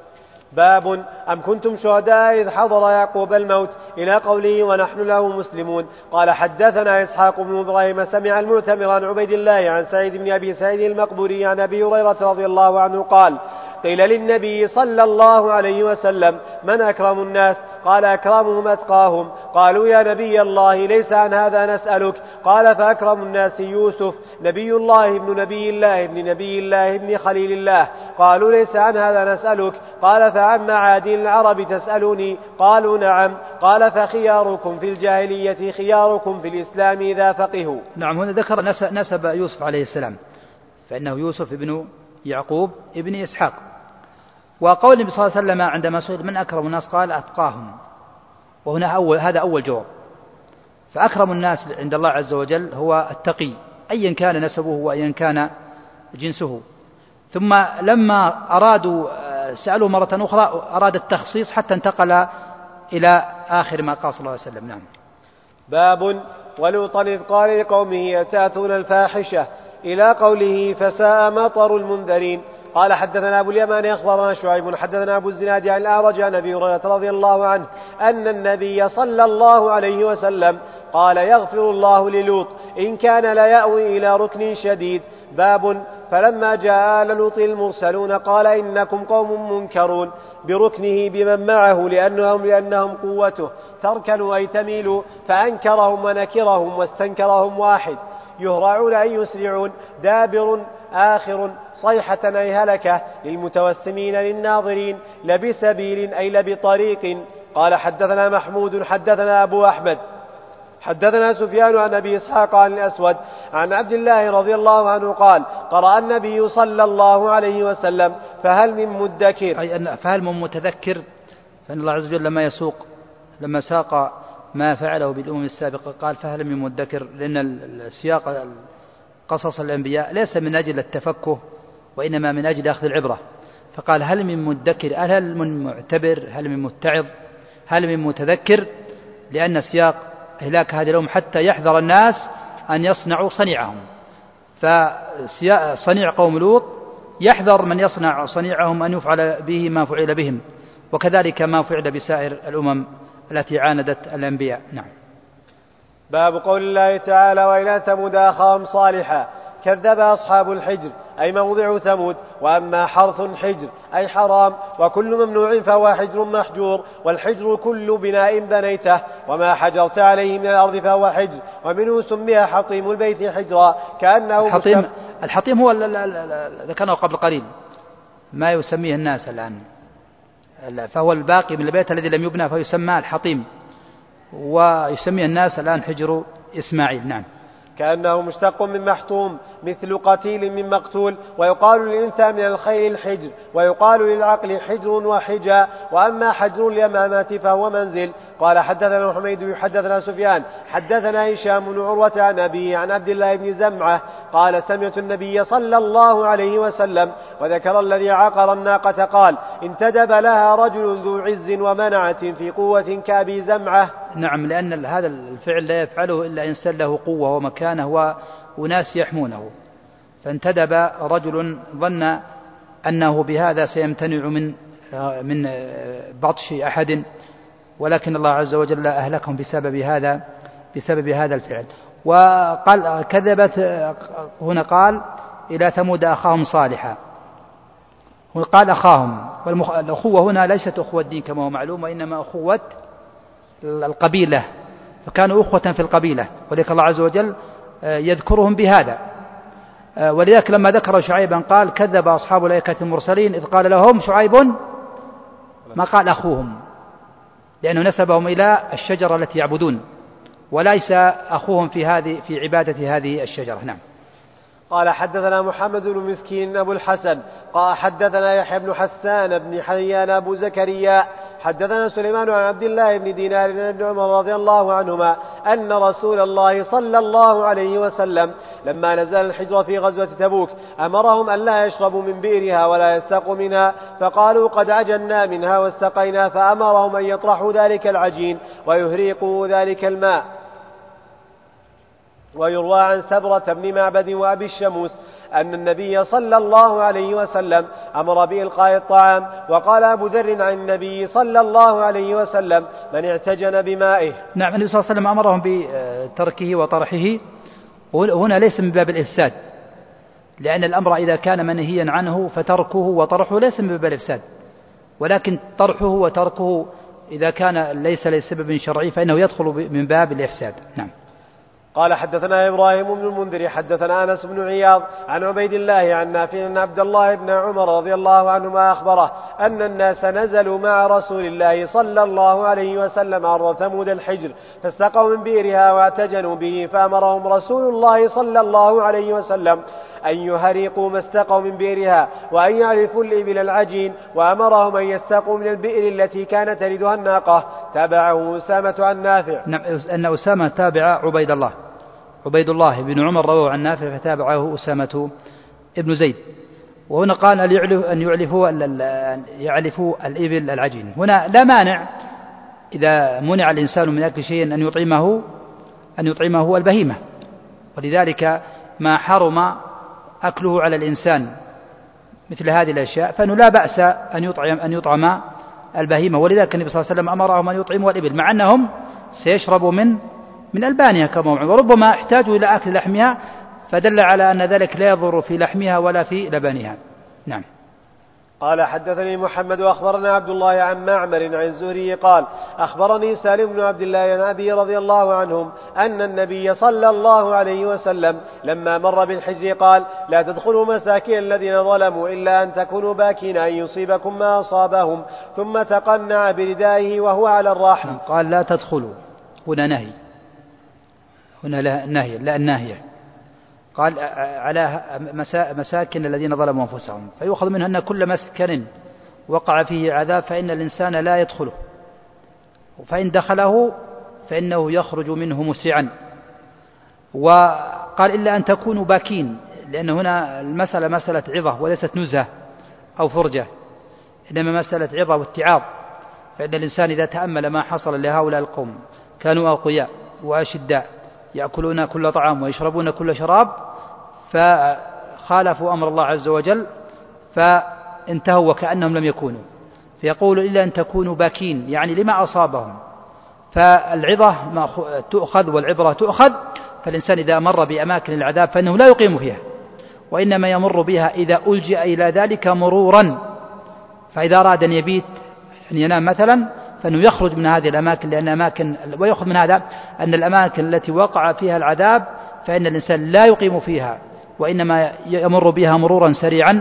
باب أم كنتم شهداء إذ حضر يعقوب الموت إلى قوله ونحن له مسلمون. قال حدثنا إسحاق بن إبراهيم سمع المعتمر عن عبيد الله عن سعيد بن أبي سعيد المقبوري عن أبي هريرة رضي الله عنه قال قيل للنبي صلى الله عليه وسلم من أكرم الناس؟ قال أكرمهم أتقاهم. قالوا يا نبي الله ليس عن هذا نسألك. قال فأكرم الناس يوسف نبي الله ابن نبي الله ابن نبي الله ابن خليل الله. قالوا ليس عن هذا نسألك. قال فعن معادن العرب تسألوني؟ قالوا نعم. قال فخياركم في الجاهلية خياركم في الإسلام إذا فقهوا. نعم. هنا ذكر نسب يوسف عليه السلام، فإنه يوسف ابن يعقوب ابن إسحاق. وقول النبي صلى الله عليه وسلم عندما سئل من أكرم الناس قال أتقاهم، وهنا هذا أول جواب. فأكرم الناس عند الله عز وجل هو التقي أيا كان نسبه وأيا كان جنسه. ثم لما أرادوا سألوا مرة أخرى أراد التخصيص حتى انتقل إلى آخر ما قال صلى الله عليه وسلم. نعم. باب ولوطا إذ قال لقومه أتأتون الفاحشة إلى قوله فساء مطر المنذرين. قال حدثنا أبو اليمان أخبرنا شعيب حدثنا أبو الزناد عن الأعرج عن أبي هريرة رضي الله عنه أن النبي صلى الله عليه وسلم قال يغفر الله للوط إن كان لا يأوي إلى ركن شديد. باب فلما جاء آل لوط المرسلون قال إنكم قوم منكرون بركنه بمن معه لأنهم قوته تركنوا أي تميلوا، فأنكرهم ونكرهم واستنكرهم واحد. يهرعون أي يسرعون، دابر آخر صيحة أي هلكة للمتوسمين للناظرين، لبسبيل أي لبطريق. قال حدثنا محمود حدثنا أبو أحمد حدثنا سفيان عن أبي إسحاق عن الأسود عن عبد الله رضي الله عنه قال قرأ النبي صلى الله عليه وسلم فهل من مدكر، أي أن فهل من متذكر. فإن الله عز وجل لما ساق ما فعله بالأمم السابقة قال فهل من مدكر، لأن السياق قصص الأنبياء ليس من أجل التفكه وإنما من أجل أخذ العبرة، فقال هل من مدكر، هل من معتبر، هل من متعظ، هل من متذكر، لأن سياق إهلاك هذه الأمم حتى يحذر الناس أن يصنعوا صنيعهم. فصنيع قوم لوط يحذر من يصنع صنيعهم أن يفعل به ما فعل بهم، وكذلك ما فعل بسائر الأمم التي عاندت الأنبياء. نعم. باب قول الله تعالى وإلى ثمود أخاهم صالحا كذب أصحاب الحجر أي موضع ثمود، وأما حرث حجر أي حرام، وكل ممنوع فهو حجر محجور، والحجر كل بناء بنيته وما حجرت عليه من الأرض فهو حجر، ومنه سمي حطيم البيت حجرا كأنه الحطيم هو ذكرناه قبل قليل ما يسميه الناس الآن، فهو الباقي من البيت الذي لم يبنى فيسمى الحطيم، ويسميه الناس الآن حجر إسماعيل. نعم. كأنه مشتق من محتوم مثل قتيل من مقتول. ويقال للإنثى من الخيل الحجر، ويقال للعقل حجر وحجا، وأما حجر اليمامة فهو منزل. قال حدثنا حميد حدثنا سفيان حدثنا هشام بن عروة عن أبيه عن عبد الله بن زمعة قال سمعت النبي صلى الله عليه وسلم وذكر الذي عقر الناقة قال انتدب لها رجل ذو عز ومنعة في قوة كأبي زمعة. نعم، لأن هذا الفعل لا يفعله إلا إنسان له قوة ومكانه وناس يحمونه، فانتدب رجل ظن أنه بهذا سيمتنع من بطش أحد، ولكن الله عز وجل أهلكهم بسبب هذا الفعل. وقال كذبت هنا قال إلى ثمود أخاهم صالحا، وقال أخاهم، والأخوة هنا ليست أخوة الدين كما هو معلوم، وإنما أخوة القبيلة، فكانوا أخوة في القبيلة، ولذلك الله عز وجل يذكرهم بهذا. ولذلك لما ذكر شعيبا قال كذب أصحاب الأيكة المرسلين إذ قال لهم شعيب، ما قال أخوهم، لأنه نسبهم إلى الشجرة التي يعبدون، وليس أخوهم في عبادة هذه الشجرة. نعم. قال حدثنا محمد بن مسكين أبو الحسن قال حدثنا يحيى بن حسان بن حيان أبو زكريا حدثنا سليمان عن عبد الله بن دينار بن ابن عمر رضي الله عنهما أن رسول الله صلى الله عليه وسلم لما نزل الحجر في غزوة تبوك أمرهم أن لا يشربوا من بئرها ولا يستقوا منها، فقالوا قد عجلنا منها واستقينا، فأمرهم أن يطرحوا ذلك العجين ويهريقوا ذلك الماء. ويروى عن سبرة بن معبد وأبي الشموس أن النبي صلى الله عليه وسلم أمر بإلقاء الطعام. وقال أبو ذر عن النبي صلى الله عليه وسلم من اعتجن بمائه. نعم، النبي صلى الله عليه وسلم أمرهم بتركه وطرحه، وهنا ليس من باب الإفساد، لأن الأمر إذا كان منهيا عنه فتركه وطرحه ليس من باب الإفساد، ولكن طرحه وتركه إذا كان ليس لسبب شرعي فإنه يدخل من باب الإفساد. نعم. قال حدثنا إبراهيم بن المنذر حدثنا أنس بن عياض عن عبيد الله عن نافع أن عبد الله بن عمر رضي الله عنهما أخبره أن الناس نزلوا مع رسول الله صلى الله عليه وسلم عرض ثمود الحجر فاستقوا من بئرها واعتجنوا به، فأمرهم رسول الله صلى الله عليه وسلم أن يهريقوا ما استقوا من بئرها وأن يعرفوا الإبل العجين، وأمرهم أن يستقوا من البئر التي كانت تلدها الناقة. تابعه أسامة عن نافع. نعم، أن أسامة تابع عبيد الله بن عمر رواه عن نافع فتابعه أسامة ابن زيد. وهنا قال أن يعلفوا الإبل العجين. هنا لا مانع إذا منع الإنسان من أكل شيء أن يطعمه البهيمة، ولذلك ما حرم أكله على الإنسان مثل هذه الأشياء فإنه لا بأس أن يطعم البهيمة، ولذلك النبي صلى الله عليه وسلم أمرهم أن يطعموا الإبل مع أنهم سيشربوا من ألبانها كما وربما احتاجوا إلى أكل لحمها، فدل على أن ذلك لا يضر في لحمها ولا في لبنها. نعم. قال حدثني محمد وأخبرنا عبد الله عن معمر عن الزهري قال أخبرني سالم بن عبد الله عن أبي رضي الله عنهم أن النبي صلى الله عليه وسلم لما مر بالحجر قال لا تدخلوا مساكن الذين ظلموا إلا أن تكونوا باكين أن يصيبكم ما أصابهم، ثم تقنع بردائه وهو على الراحل. قال لا تدخلوا، هنا نهي، هنا لا الناهية. قال على مساكن الذين ظلموا أنفسهم، فيؤخذ منها أن كل مسكن وقع فيه عذاب فإن الإنسان لا يدخله، فإن دخله فإنه يخرج منه مسرعا. وقال إلا أن تكونوا باكين، لأن هنا المسألة مسألة عظة وليست نزهة أو فرجة، إنما مسألة عظة واتعاظ. فإن الإنسان إذا تأمل ما حصل لهؤلاء القوم كانوا أقوياء وأشداء يأكلون كل طعام ويشربون كل شراب، فخالفوا أمر الله عز وجل فانتهوا وكأنهم لم يكونوا، فيقول إلا أن تكونوا باكين، يعني لما أصابهم. فالعظة تؤخذ والعبرة تؤخذ، فالإنسان إذا مر بأماكن العذاب فإنه لا يقيم فيها، وإنما يمر بها إذا ألجأ إلى ذلك مرورا. فإذا أراد أن يبيت أن ينام مثلا فإنه يخرج من هذه الأماكن، لأن أماكن، ويأخذ من هذا أن الأماكن التي وقع فيها العذاب فإن الإنسان لا يقيم فيها، وإنما يمر بها مرورا سريعا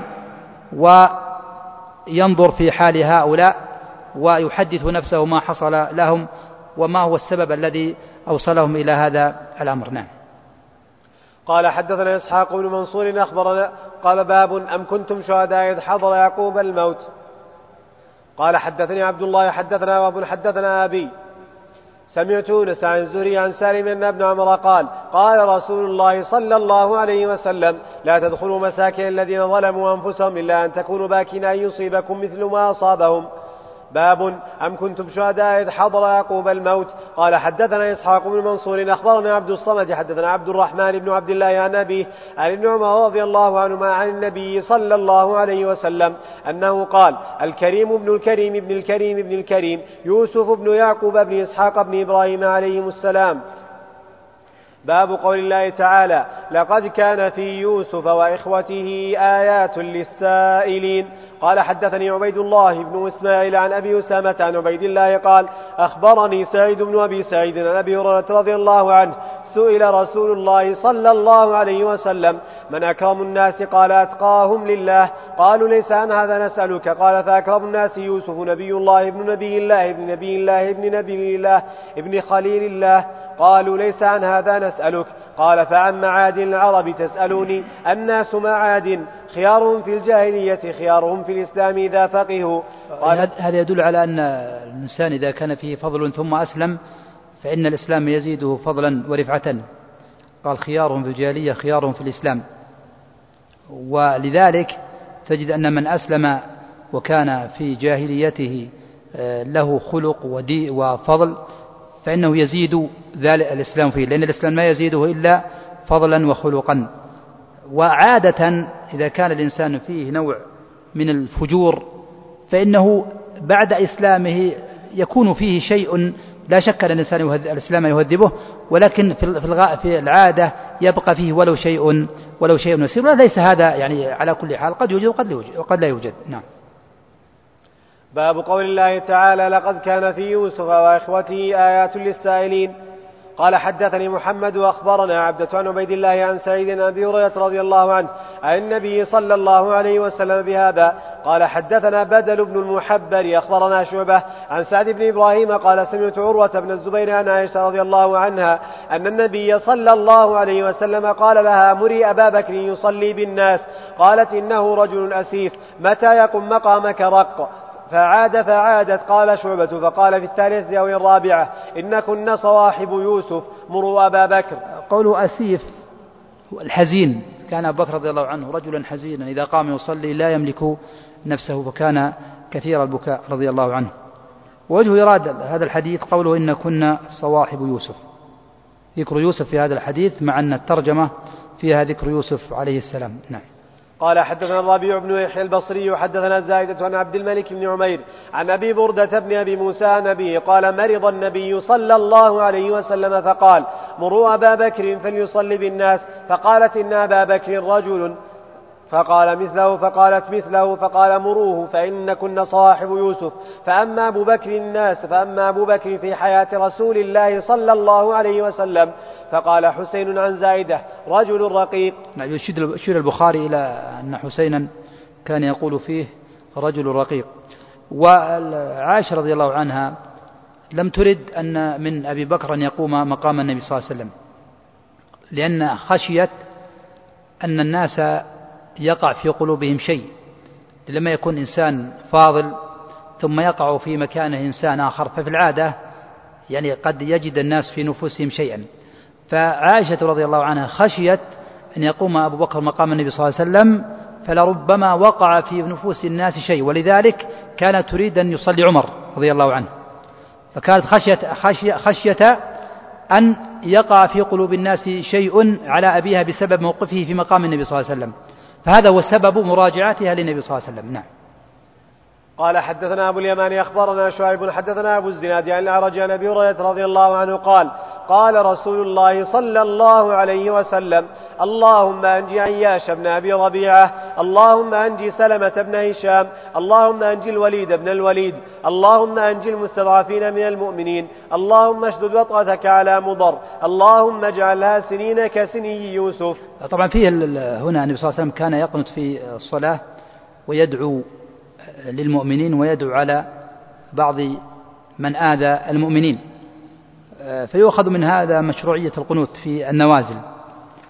وينظر في حال هؤلاء ويحدث نفسه ما حصل لهم وما هو السبب الذي أوصلهم إلى هذا الأمر. نعم. قال حدثنا إسحاق بن منصور أخبرنا قال باب أم كنتم شهداء إذ حضر يعقوب الموت. قال حدثني عبد الله حدثنا وابن حدثنا أبي سمعت أنس عن الزهري عن سالم أن ابن عمر قال قال رسول الله صلى الله عليه وسلم لا تدخلوا مساكن الذين ظلموا أنفسهم إلا أن تكونوا باكين أن يصيبكم مثل ما أصابهم. باب أم كنتم شهداء إذ حضر يعقوب الموت. قال حدثنا إسحاق بن منصور أخبرنا عبد الصمد حدثنا عبد الرحمن بن عبد الله عن أبيه عن ابن عمر رضي الله عنهما عن النبي صلى الله عليه وسلم أنه قال الكريم ابن الكريم ابن الكريم ابن الكريم يوسف بن يعقوب بن إسحاق بن إبراهيم عليهم السلام. باب قول الله تعالى لقد كان في يوسف وإخوته آيات للسائلين. قال حدثني عبيد الله بن إسماعيل عن أبي أسامة عن عبيد الله قال أخبرني سعيد بن أبي سعيد عن أبي هريرة رضي الله عنه سئل رسول الله صلى الله عليه وسلم من أكرم الناس؟ قال أتقاهم لله. قالوا ليس عن هذا نسألك. قال فأكرم الناس يوسف نبي الله ابن نبي الله ابن نبي الله ابن نبي الله ابن خليل الله. قالوا ليس عن هذا نسألك. قال فعن معادن العرب تسألوني؟ الناس معادن خيارهم في الجاهلية خيارهم في الإسلام إذا فقهوا. هذا يدل على أن الإنسان إذا كان فيه فضل ثم أسلم فإن الإسلام يزيده فضلا ورفعة. قال خيارهم في الجاهلية خيارهم في الإسلام. ولذلك تجد أن من أسلم وكان في جاهليته له خلق وفضل فإنه يزيد ذلك الإسلام فيه، لأن الإسلام ما يزيده إلا فضلا وخلقا. وعادة إذا كان الإنسان فيه نوع من الفجور فإنه بعد إسلامه يكون فيه شيء لا شك أن الإسلام يهذبه، ولكن في العادة يبقى فيه ولو شيء يسير. ليس هذا يعني على كل حال، قد يوجد وقد لا يوجد. نعم. باب قول الله تعالى لقد كان في يوسف وإخوته آيات للسائلين. قال حدثني محمد وأخبرنا عبدة عن عبيد الله عن سعيد عن أبي هريرة رضي الله عنه عن النبي صلى الله عليه وسلم بهذا. قال حدثنا بدل بن المحبر أخبرنا شعبة عن سعد بن إبراهيم قال سمعت عروة بن الزبير عن عائشة رضي الله عنها أن النبي صلى الله عليه وسلم قال لها مري أبا بكر يصلي بالناس. قالت إنه رجل أسيف متى يقم مقامك رق؟ فعادت. قال شعبة فقال في الثالثة أو الرابعة إن كنا صواحب يوسف مروا أبا بكر. قوله أسيف الحزين، كان أبو بكر رضي الله عنه رجلا حزينا إذا قام يصلي لا يملك نفسه فكان كثير البكاء رضي الله عنه. ووجه إرادة هذا الحديث قوله إن كنا صواحب يوسف، ذكر يوسف في هذا الحديث مع أن الترجمة فيها ذكر يوسف عليه السلام. نعم. قال حدثنا الربيع بن يحيى البصري وحدثنا زائدة عن عبد الملك بن عمير عن أبي بردة بن أبي موسى عن أبيه قال مرض النبي صلى الله عليه وسلم فقال مروا أبا بكر فليصلي بالناس. فقالت إن أبا بكر رجل فقال مثله فقالت مثله فقال مروه فإن كنا صواحب يوسف. فأما أبو بكر في حياة رسول الله صلى الله عليه وسلم فقال حسين عن زائدة رجل رقيق. يشير البخاري إلى أن حسينا كان يقول فيه رجل رقيق. وعائشة رضي الله عنها لم ترد أن من أبي بكر أن يقوم مقام النبي صلى الله عليه وسلم، لأن خشيت أن الناس يقع في قلوبهم شيء، لما يكون إنسان فاضل ثم يقع في مكانه إنسان آخر ففي العادة يعني قد يجد الناس في نفوسهم شيئا. فعائشة رضي الله عنها خشيت أن يقوم أبو بكر مقام النبي صلى الله عليه وسلم فلربما وقع في نفوس الناس شيء، ولذلك كانت تريد أن يصلي عمر رضي الله عنه، فكانت خشية أن يقع في قلوب الناس شيء على أبيها بسبب موقفه في مقام النبي صلى الله عليه وسلم، فهذا هو سبب مراجعتها للنبي صلى الله عليه وسلم. نعم. قال حدثنا أبو اليمان أخبرنا شعيب حدثنا أبو الزناد عن الأعرج عن أبي هريرة رضي الله عنه قال رسول الله صلى الله عليه وسلم اللهم أنجي عياش بن أبي ربيعة، اللهم أنجي سلمة بن هشام، اللهم أنجي الوليد بن الوليد، اللهم أنجي المستضعفين من المؤمنين، اللهم اشدد وطأتك على مضر، اللهم اجعلها سنين كسني يوسف. طبعا فيه هنا النبي صلى الله عليه وسلم كان يقنت في الصلاة ويدعو للمؤمنين ويدعو على بعض من آذى المؤمنين، فيؤخذ من هذا مشروعية القنوت في النوازل.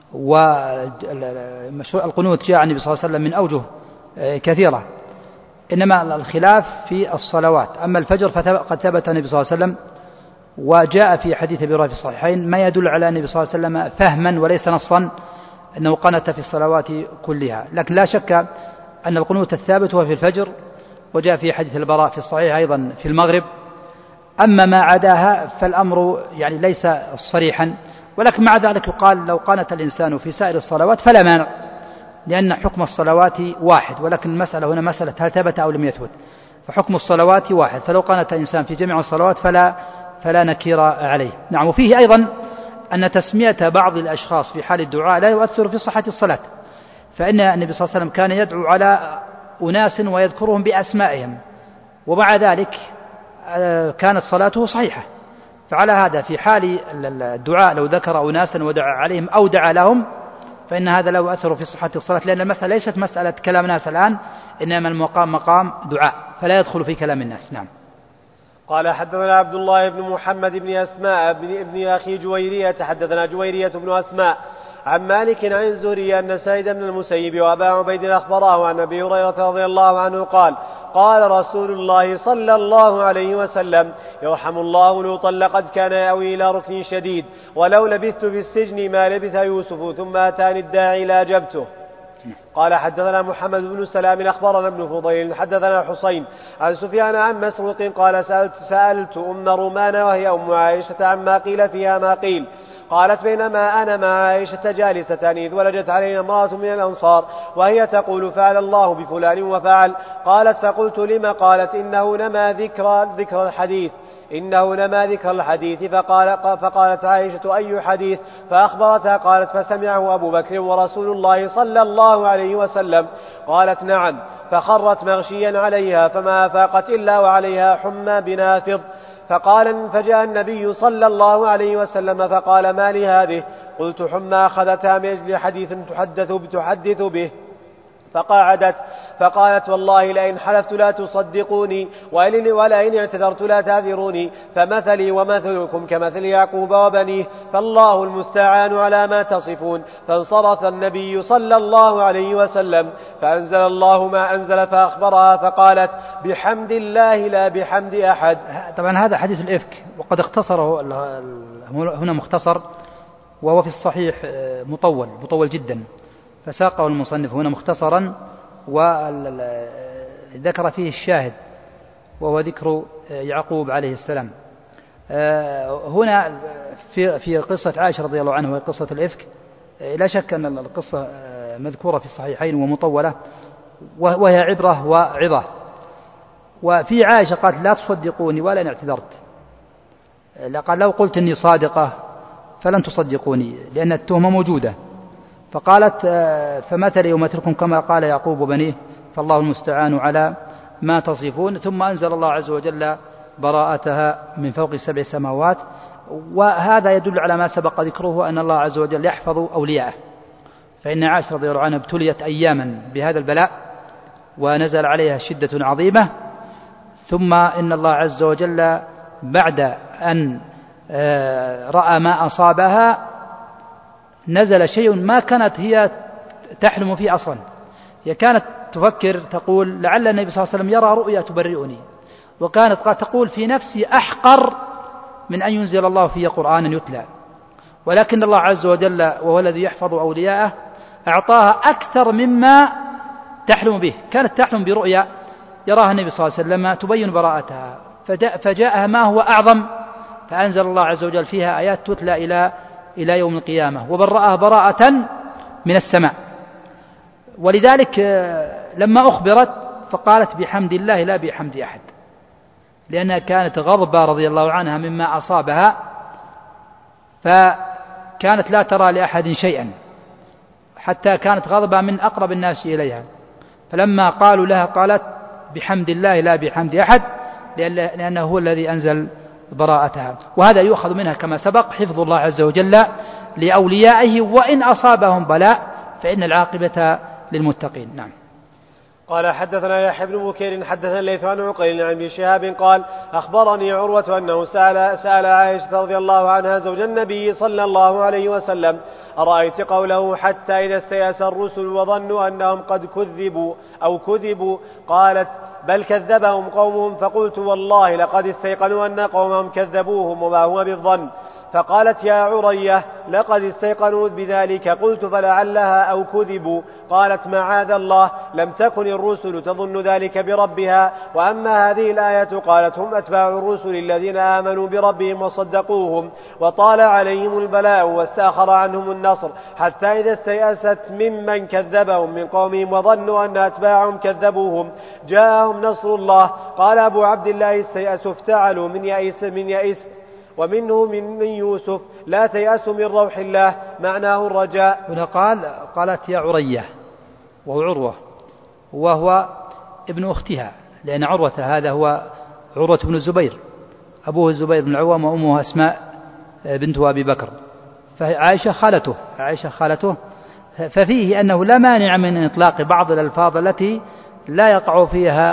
والقنوت جاء عن النبي صلى الله عليه وسلم من أوجه كثيرة، إنما الخلاف في الصلوات. أما الفجر فقد ثبت النبي صلى الله عليه وسلم وجاء في حديث أبي هريرة في الصحيحين ما يدل على النبي صلى الله عليه وسلم فهما وليس نصا أنه قنت في الصلوات كلها، لكن لا شك أن القنوت الثابت هو في الفجر، وجاء في حديث البراء في الصحيح أيضا في المغرب. أما ما عداها فالأمر يعني ليس صريحا، ولكن مع ذلك يقال لو قنت الإنسان في سائر الصلوات فلا مانع، لأن حكم الصلوات واحد، ولكن المسألة هنا مسألة هل ثبت أو لم يثبت، فحكم الصلوات واحد، فلو قنت الإنسان في جميع الصلوات فلا نكير عليه. نعم. وفيه أيضا أن تسمية بعض الأشخاص في حال الدعاء لا يؤثر في صحة الصلاة، فإن النبي صلى الله عليه وسلم كان يدعو على أناس ويذكرهم بأسمائهم، ومع ذلك كانت صلاته صحيحة. فعلى هذا في حال الدعاء لو ذكر أناسا ودعا عليهم أو دعا لهم فإن هذا لا يؤثر في صحة الصلاة، لأن المسألة ليست مسألة كلام الناس الآن، إنما المقام مقام دعاء فلا يدخل في كلام الناس. نعم. قال حدثنا عبد الله بن محمد بن أسماء بن أخي جويرية حدثنا جويرية بن أسماء عن مالك عن الزهري أن سعيد بن المسيب وأبا عبيد أخبراه عن أبي هريرة رضي الله عنه قال قال رسول الله صلى الله عليه وسلم يرحم الله لوطا لقد كان يأوي إلى ركن شديد ولو لبثت في السجن ما لبث يوسف ثم أتاني الداعي لأجبته. قال حدثنا محمد بن سلام أخبرنا ابن فضيل حدثنا حسين عن سفيان عن مسروق قال سألت أم رومان وهي أم عائشة عما قيل فيها ما قيل. قالت بينما أنا مع عائشة جالستان إذ ولجت علينا امرأة من الأنصار وهي تقول فعل الله بفلان وفعل. قالت فقلت لما؟ قالت إنه نما ذكر الحديث فقالت عائشة أي حديث؟ فأخبرتها قالت فسمعه أبو بكر ورسول الله صلى الله عليه وسلم. قالت نعم. فخرت مغشيا عليها فما أفاقت إلا وعليها حمى بنافض. فجاء النبي صلى الله عليه وسلم فقال ما لي هذه؟ قلت حمى أخذتها من أجل حديث تحدث به فقعدت. فقالت والله لئن حلفت لا تصدقوني ولئن اعتذرت لا تعذروني فمثلي ومثلكم كمثل يعقوب وبنيه فالله المستعان على ما تصفون. فانصرف النبي صلى الله عليه وسلم فأنزل الله ما أنزل فأخبرها فقالت بحمد الله لا بحمد أحد. طبعا هذا حديث الإفك وقد اختصره هنا مختصر، وهو في الصحيح مطول جدا، فساقه المصنف هنا مختصرا وذكر فيه الشاهد وهو ذكر يعقوب عليه السلام. هنا في قصة عائشة رضي الله عنها وقصة الإفك لا شك أن القصة مذكورة في الصحيحين ومطولة وهي عبرة وعظة. وفي عائشة قالت لا تصدقوني ولا اعتذرت، قال لو قلت إني صادقة فلن تصدقوني لأن التهمة موجودة. فقالت فمثلي ومثلكم كما قال يعقوب وبنيه فالله المستعان على ما تصفون. ثم أنزل الله عز وجل براءتها من فوق 7 سماوات، وهذا يدل على ما سبق ذكره أن الله عز وجل يحفظ أولياءه. فإن عائشة رضي الله عنها ابتليت أياما بهذا البلاء ونزل عليها شدة عظيمة، ثم إن الله عز وجل بعد أن رأى ما أصابها نزل شيء ما كانت هي تحلم فيه أصلا. هي كانت تفكر تقول لعل النبي صلى الله عليه وسلم يرى رؤيا تبرئني، وكانت قد تقول في نفسي أحقر من أن ينزل الله في قرآنا يتلى، ولكن الله عز وجل وهو الذي يحفظ أولياءه أعطاها أكثر مما تحلم به. كانت تحلم برؤيا يراها النبي صلى الله عليه وسلم تبين براءتها، فجاءها ما هو أعظم، فأنزل الله عز وجل فيها آيات تتلى إلى يوم القيامة وبرأها براءة من السماء. ولذلك لما أخبرت فقالت بحمد الله لا بحمد أحد، لأنها كانت غضبة رضي الله عنها مما أصابها، فكانت لا ترى لأحد شيئا، حتى كانت غضبة من أقرب الناس إليها. فلما قالوا لها قالت بحمد الله لا بحمد أحد، لأنه هو الذي أنزل براءتها. وهذا يؤخذ منها كما سبق حفظ الله عز وجل لأوليائه، وإن أصابهم بلاء فإن العاقبة للمتقين. نعم. قال حدثنا يحيى بن بكير حدثنا الليث عن عقيل عن ابن شهاب قال أخبرني عروة أنه سأل عائشة رضي الله عنها زوج النبي صلى الله عليه وسلم: أرأيت قوله حتى إذا استيأس الرسل وظنوا أنهم قد كذبوا قالت: بل كذبهم قومهم. فقلت: والله لقد استيقنوا أن قومهم كذبوهم وما هو بالظن. فقالت: يا عرية لقد استيقنوا بذلك. قلت: فلعلها أو كذبوا. قالت: معاذ الله، لم تكن الرسل تظن ذلك بربها. وأما هذه الآية قالت: هم أتباع الرسل الذين آمنوا بربهم وصدقوهم وطال عليهم البلاء واستأخر عنهم النصر حتى إذا استيأست ممن كذبهم من قومهم وظنوا أن أتباعهم كذبوهم جاءهم نصر الله. قال أبو عبد الله: استيأس افتعلوا من يئس ومنه من يوسف لا تيأس من روح الله، معناه الرجاء. هنا قالت يا عرية، وهو عروة وهو ابن أختها، لأن عروة هذا هو عروة بن الزبير، أبوه الزبير بن العوام وأمه أسماء بنت أبي بكر، فعائشة خالته. ففيه أنه لا مانع من إطلاق بعض الألفاظ التي لا يقع فيها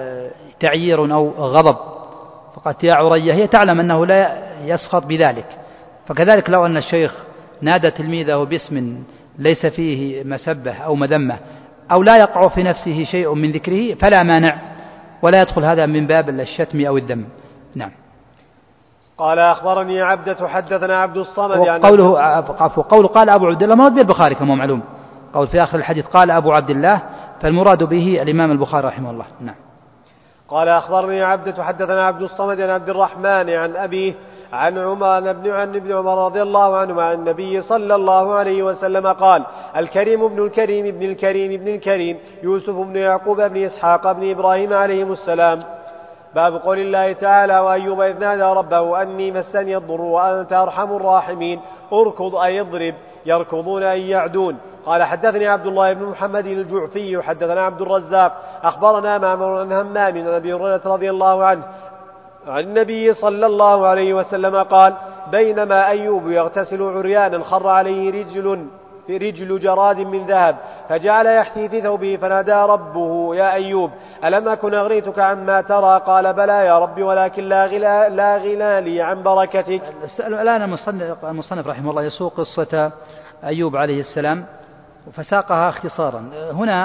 تعيير أو غضب. فقد يا عرية هي تعلم أنه لا يسخط بذلك. فكذلك لو أن الشيخ نادى تلميذه باسم ليس فيه مسبة أو مذمة أو لا يقع في نفسه شيء من ذكره فلا مانع، ولا يدخل هذا من باب الشتم أو الذم. نعم. قال أخبرني عبدة حدثنا عبد الصمد قوله قال أبو عبد الله مراد بالبخاري كما معلوم، قول في آخر الحديث قال أبو عبد الله، فالمراد به الإمام البخاري رحمه الله. نعم. قال أخبرني عبدة حدثنا عبد الصمد عن عبد الرحمن عن أبيه عن ابن عمر رضي الله عنه عن النبي صلى الله عليه وسلم قال: الكريم ابن الكريم ابن الكريم ابن الكريم يوسف بن يعقوب بن إسحاق بن إبراهيم عليهم السلام. باب قول الله تعالى: وأيوب إذ نادى ربه أني مسني الضر وأنت أرحم الراحمين. اركض أي اضرب، يركضون أي يعدون. قال حدثني عبد الله بن محمد الجعفي حدثنا عبد الرزاق أخبرنا معمر عن همام عن أبي هريرة رضي الله عنه عن النبي صلى الله عليه وسلم قال: بينما أيوب يغتسل عريانا خر عليه رجل جراد من ذهب فجعل يحثي في ثوبه فنادى ربه: يا أيوب ألم أكن أغنيتك عما ترى؟ قال: بلى يا رب ولكن لا غنى لي عن بركتك. الآن المصنف رحمه الله يسوق قصة أيوب عليه السلام فساقها اختصارا. هنا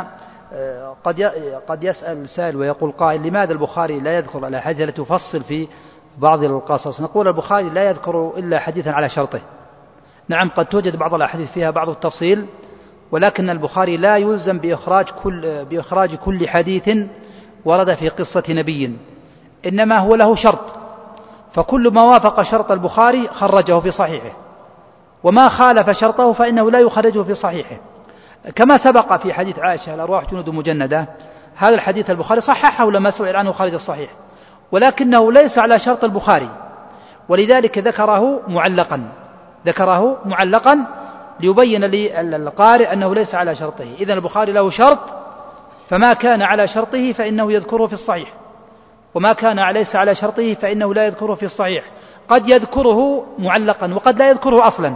قد يسأل سائل ويقول قائل: لماذا البخاري لا يذكر الأحاديث التي تفصل في بعض القصص؟ نقول البخاري لا يذكر إلا حديثا على شرطه. نعم قد توجد بعض الأحاديث فيها بعض التفصيل، ولكن البخاري لا يلزم بإخراج كل حديث ورد في قصة نبي، إنما هو له شرط، فكل ما وافق شرط البخاري خرجه في صحيحه، وما خالف شرطه فإنه لا يخرجه في صحيحه. كما سبق في حديث عائشة: الأرواح جنود مجندة، هذا الحديث البخاري صححه لما سئل عنه خارج الصحيح، ولكنه ليس على شرط البخاري، ولذلك ذكره معلقا ليبين للقارئ أنه ليس على شرطه. إذن البخاري له شرط، فما كان على شرطه فإنه يذكره في الصحيح، وما كان ليس على شرطه فإنه لا يذكره في الصحيح. قد يذكره معلقا وقد لا يذكره أصلا.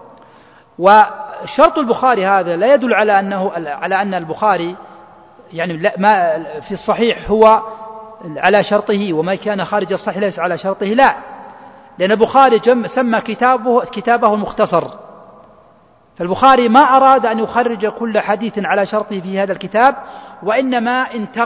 وشرط البخاري هذا لا يدل على أن البخاري يعني ما في الصحيح هو على شرطه وما كان خارج الصحيح ليس على شرطه، لا، لأن البخاري سمى كتابه المختصر، فالبخاري ما أراد أن يخرج كل حديث على شرطه في هذا الكتاب، وإنما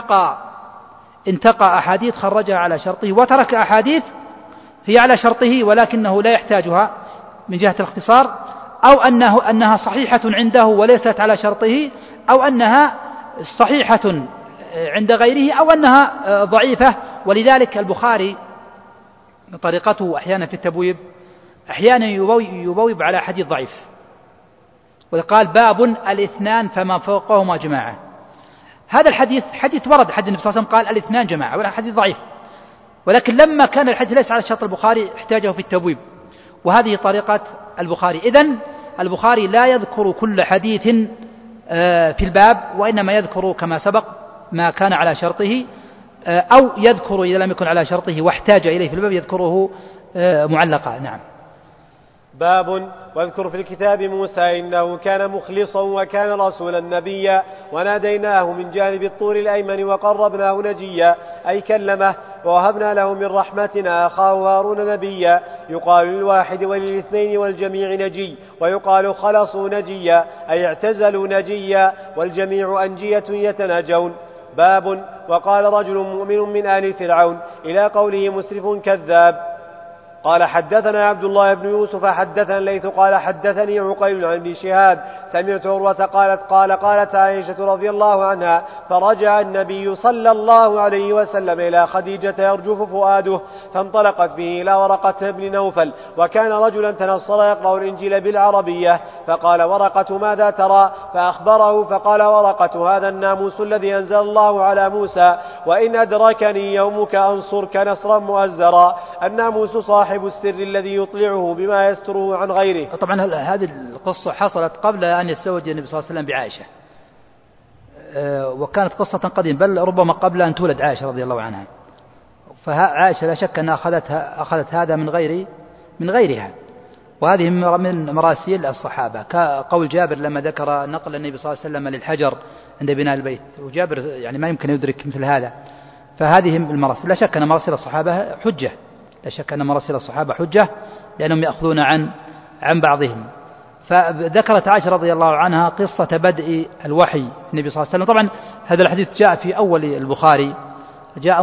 انتقى أحاديث خرجها على شرطه، وترك أحاديث هي على شرطه ولكنه لا يحتاجها من جهة الاختصار، أو أنها صحيحة عنده وليست على شرطه، أو أنها صحيحة عند غيره، أو أنها ضعيفة. ولذلك البخاري طريقته أحيانا في التبويب أحيانا يبوب على حديث ضعيف، وقال: باب الاثنان فما فوقهما جماعة. هذا الحديث ورد حديث النبي صلى الله عليه وسلم قال: الاثنان جماعة، ولا حديث ضعيف، ولكن لما كان الحديث ليس على شرط البخاري احتاجه في التبويب، وهذه طريقة البخاري. إذن البخاري لا يذكر كل حديث في الباب، وإنما يذكر كما سبق ما كان على شرطه، أو يذكر إذا لم يكن على شرطه واحتاج إليه في الباب يذكره معلقا. نعم. باب واذكر في الكتاب موسى إنه كان مخلصا وكان رسولا نبيا وناديناه من جانب الطور الأيمن وقربناه نجيا أي كلمه ووهبنا له من رحمتنا أخاه هارون نبيا يقال للواحد وللاثنين والجميع نجي ويقال خلصوا نجيا أي اعتزلوا نجيا والجميع أنجية يتناجون. باب وقال رجل مؤمن من آل فرعون إلى قوله مسرف كذاب. قال حدثنا عبد الله بن يوسف حدثنا الليث قال حدثني عقيل عن ابن شهاب سمعت عروة قالت عائشة رضي الله عنها فرجع النبي صلى الله عليه وسلم إلى خديجة يرجف فؤاده فانطلقت به إلى ورقة بن نوفل وكان رجلا تنصر يقرأ الإنجيل بالعربية فقال ورقة ماذا ترى فأخبره فقال ورقة هذا الناموس الذي أنزل الله على موسى وإن أدركني يومك أنصرك نصرا مؤزرا. الناموس صاحب السر الذي يطلعه بما يستره عن غيره. طبعا هذه القصة حصلت قبل أن يتزوج النبي صلى الله عليه وسلم بعائشة وكانت قصة قديمة بل ربما قبل أن تولد عائشة رضي الله عنها. فعائشة لا شك أنها أخذت هذا من غيرها وهذه من مراسيل الصحابة كقول جابر لما ذكر نقل النبي صلى الله عليه وسلم للحجر عند بناء البيت وجابر يعني ما يمكن يدرك مثل هذا. فهذه المراسيل لا شك أن مراسيل الصحابة حجة لا شك أن مراسيل الصحابة حجة لأنهم يأخذون عن بعضهم. فذكرت عائشة رضي الله عنها قصة بدء الوحي النبي صلى الله عليه وسلم. طبعا هذا الحديث جاء في أول البخاري جاء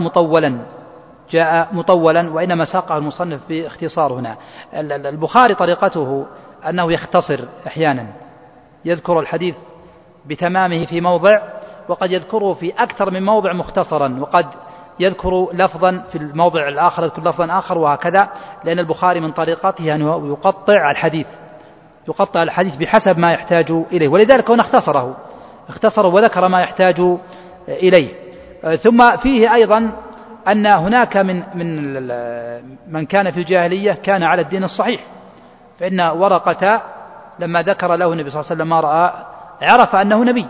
مطولا وإنما ساقه المصنف باختصار هنا. البخاري طريقته أنه يختصر أحيانا يذكر الحديث بتمامه في موضع وقد يذكره في أكثر من موضع مختصرا وقد يذكر لفظا في الموضع الآخر يذكر لفظا آخر وهكذا لأن البخاري من طريقته أن يقطع الحديث بحسب ما يحتاج إليه ولذلك هو اختصره وذكر ما يحتاج إليه. ثم فيه أيضا أن هناك من كان في الجاهلية كان على الدين الصحيح فإن ورقة لما ذكر له النبي صلى الله عليه وسلم ما رأى عرف أنه نبي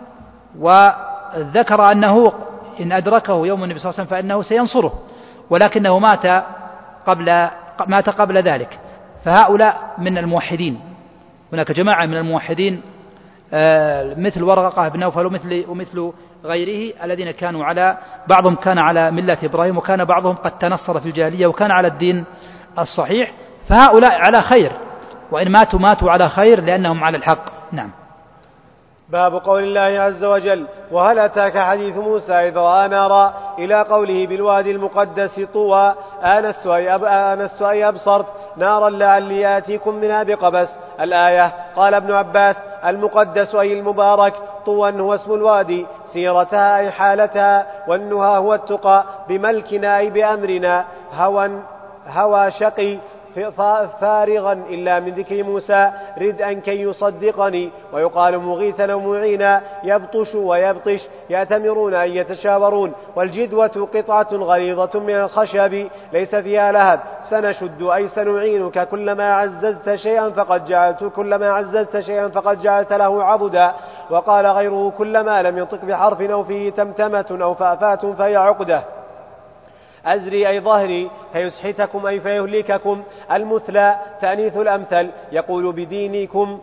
وذكر أنه إن أدركه يوم النبي صلى الله عليه وسلم فإنه سينصره ولكنه مات قبل ذلك. فهؤلاء من الموحدين هناك جماعة من الموحدين مثل ورقة بن نوفل ومثل غيره الذين بعضهم كان على ملة إبراهيم وكان بعضهم قد تنصر في الجاهلية وكان على الدين الصحيح فهؤلاء على خير وإن ماتوا على خير لأنهم على الحق. نعم. باب قول الله عز وجل وهل أتاك حديث موسى إذ رأى نارا إلى قوله بالوادي المقدس طوى آنست أي أبصرت نارا لعلي آتيكم منها بقبس. الآية. قال ابن عباس المقدس أي المبارك طوى هو اسم الوادي سيرتها أي حالتها والنهى هو التقى بملكنا أي بأمرنا هوى شقي فارغا إلا من ذكر موسى ردءا كي يصدقني. ويقال مغيثا ومعينا يبطش ويبطش يأتمرون أي يتشاورون. والجدوة قطعة غليظة من الخشب ليس فيها لهب. سنشد أي سنعينك كلما عززت شيئا فقد جعلت له عبدا. وقال غيره كلما لم ينطق بحرف أو فيه تمتمة أو فأفات فهي عقدة. أزري أي ظهري فيسحتكم أي فيهلككم. المثلى تأنيث الأمثل يقول بدينكم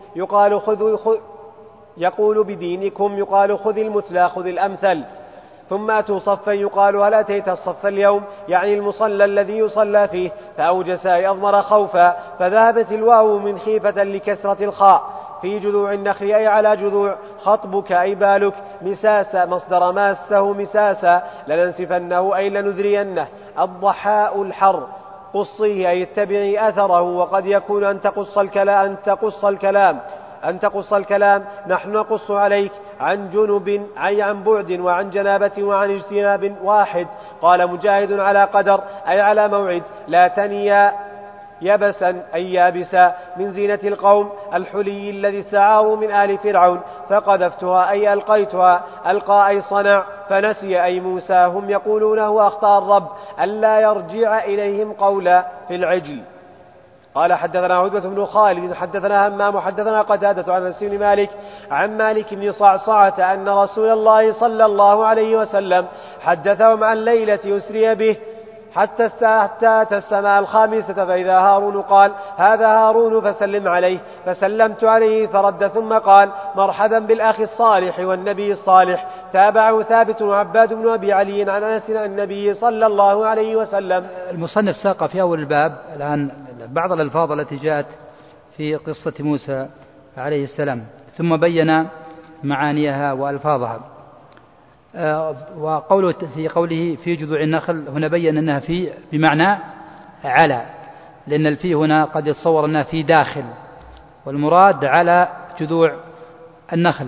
يقال خذ المثلى خذ الأمثل. ثم أتوا صفا يقال هل أتيت الصف اليوم يعني المصلى الذي يصلى فيه فأوجس أي أضمر خوفا. فذهبت الواو من خيفة لكسرة الخاء. في جذوع النخل أي على جذوع. خطبك أي بالك. مساسا مصدر ماسه مساسا لننسفنه أي لنذرينه. الضحاء الحر. قصيه أي اتبعي أثره. وقد يكون أن تقص الكلام نحن نقص عليك عن جنب أي عن بعد وعن جنابة وعن اجتناب واحد. قال مجاهد على قدر أي على موعد. لا تنيا يبسا أي يابسا من زينة القوم. الحلي الذي استعاروا من آل فرعون. فقذفتها أي ألقيتها. ألقى أي صنع. فنسي أي موسى هم يقولونه أخطأ الرب ألا يرجع إليهم قولا في العجل. قال حدثنا هدبة بن خالد حدثنا همام حدثنا قتادة عن أنس بن مالك عن مالك بن صعصعة أن رسول الله صلى الله عليه وسلم حدثهم عن ليلة يسري به حتى أتى السماء الخامسة فإذا هارون قال هذا هارون فسلم عليه، فسلمت عليه فرد ثم قال مرحبا بالأخ الصالح والنبي الصالح. تابعه ثابت وعباد بن أبي علي عن أنس عن النبي صلى الله عليه وسلم. المصنف ساق في أول الباب الآن بعض الألفاظ التي جاءت في قصة موسى عليه السلام، ثم بين معانيها وألفاظها. وقوله في قوله في جذوع النخل هنا بين أنها في بمعنى على، لأن الفي هنا قد يتصور أنها في داخل، والمراد على جذوع النخل.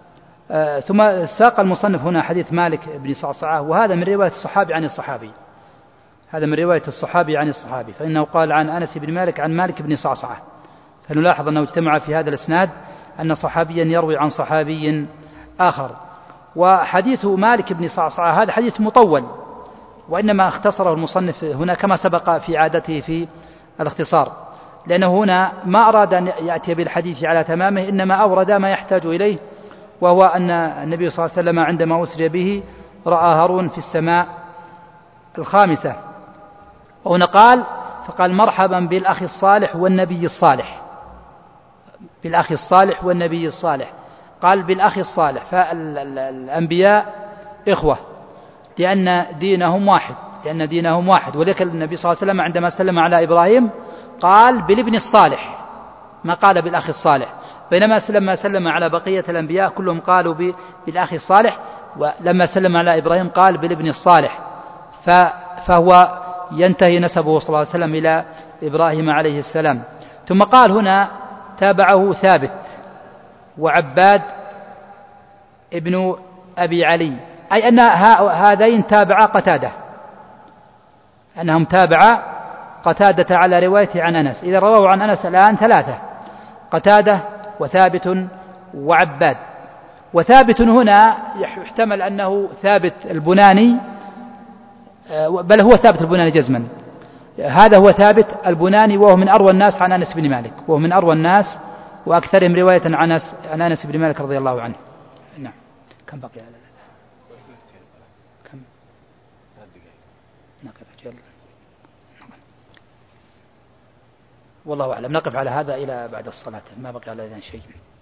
ثم ساق المصنف هنا حديث مالك بن صعصعة، وهذا من رواية الصحابي عن الصحابي، هذا من رواية الصحابي عن الصحابي، فإنه قال عن أنس بن مالك عن مالك بن صعصعة، فنلاحظ أنه اجتمع في هذا الإسناد أن صحابيا يروي عن صحابي آخر. وحديث مالك بن صعصعة هذا حديث مطول، وإنما اختصره المصنف هنا كما سبق في عادته في الاختصار، لأنه هنا ما أراد أن يأتي بالحديث على تمامه، إنما أورد ما يحتاج إليه، وهو أن النبي صلى الله عليه وسلم عندما أسري به رأى هارون في السماء الخامسة، وهنا فقال مرحبا بالأخ الصالح والنبي الصالح، بالأخ الصالح والنبي الصالح، قال بالأخ الصالح، فالأنبياء إخوة لأن دينهم واحد، ولذلك النبي صلى الله عليه وسلم عندما سلم على إبراهيم قال بالابن الصالح، ما قال بالأخ الصالح، بينما لما سلم على بقية الأنبياء كلهم قالوا بالأخ الصالح، ولما سلم على إبراهيم قال بالابن الصالح، فهو ينتهي نسبه صلى الله عليه وسلم إلى إبراهيم عليه السلام. ثم قال هنا تابعه ثابت وعباد ابن أبي علي، أي أن هذين تابعا قتادة، أنهم تابعا قتادة على روايته عن أنس. إذا رواه عن أنس الآن ثلاثة: قتادة وثابت وعباد. وثابت هنا يحتمل أنه ثابت البناني، بل هو ثابت البناني جزما، هذا هو ثابت البناني، وهو من أروى الناس عن أنس بن مالك، وهو من أروى الناس وأكثرهم رواية عن أنس بن مالك رضي الله عنه. نعم. كم بقي على كم؟ نقف والله أعلم، نقف على هذا إلى بعد الصلاة، ما بقي على ذلك شيء.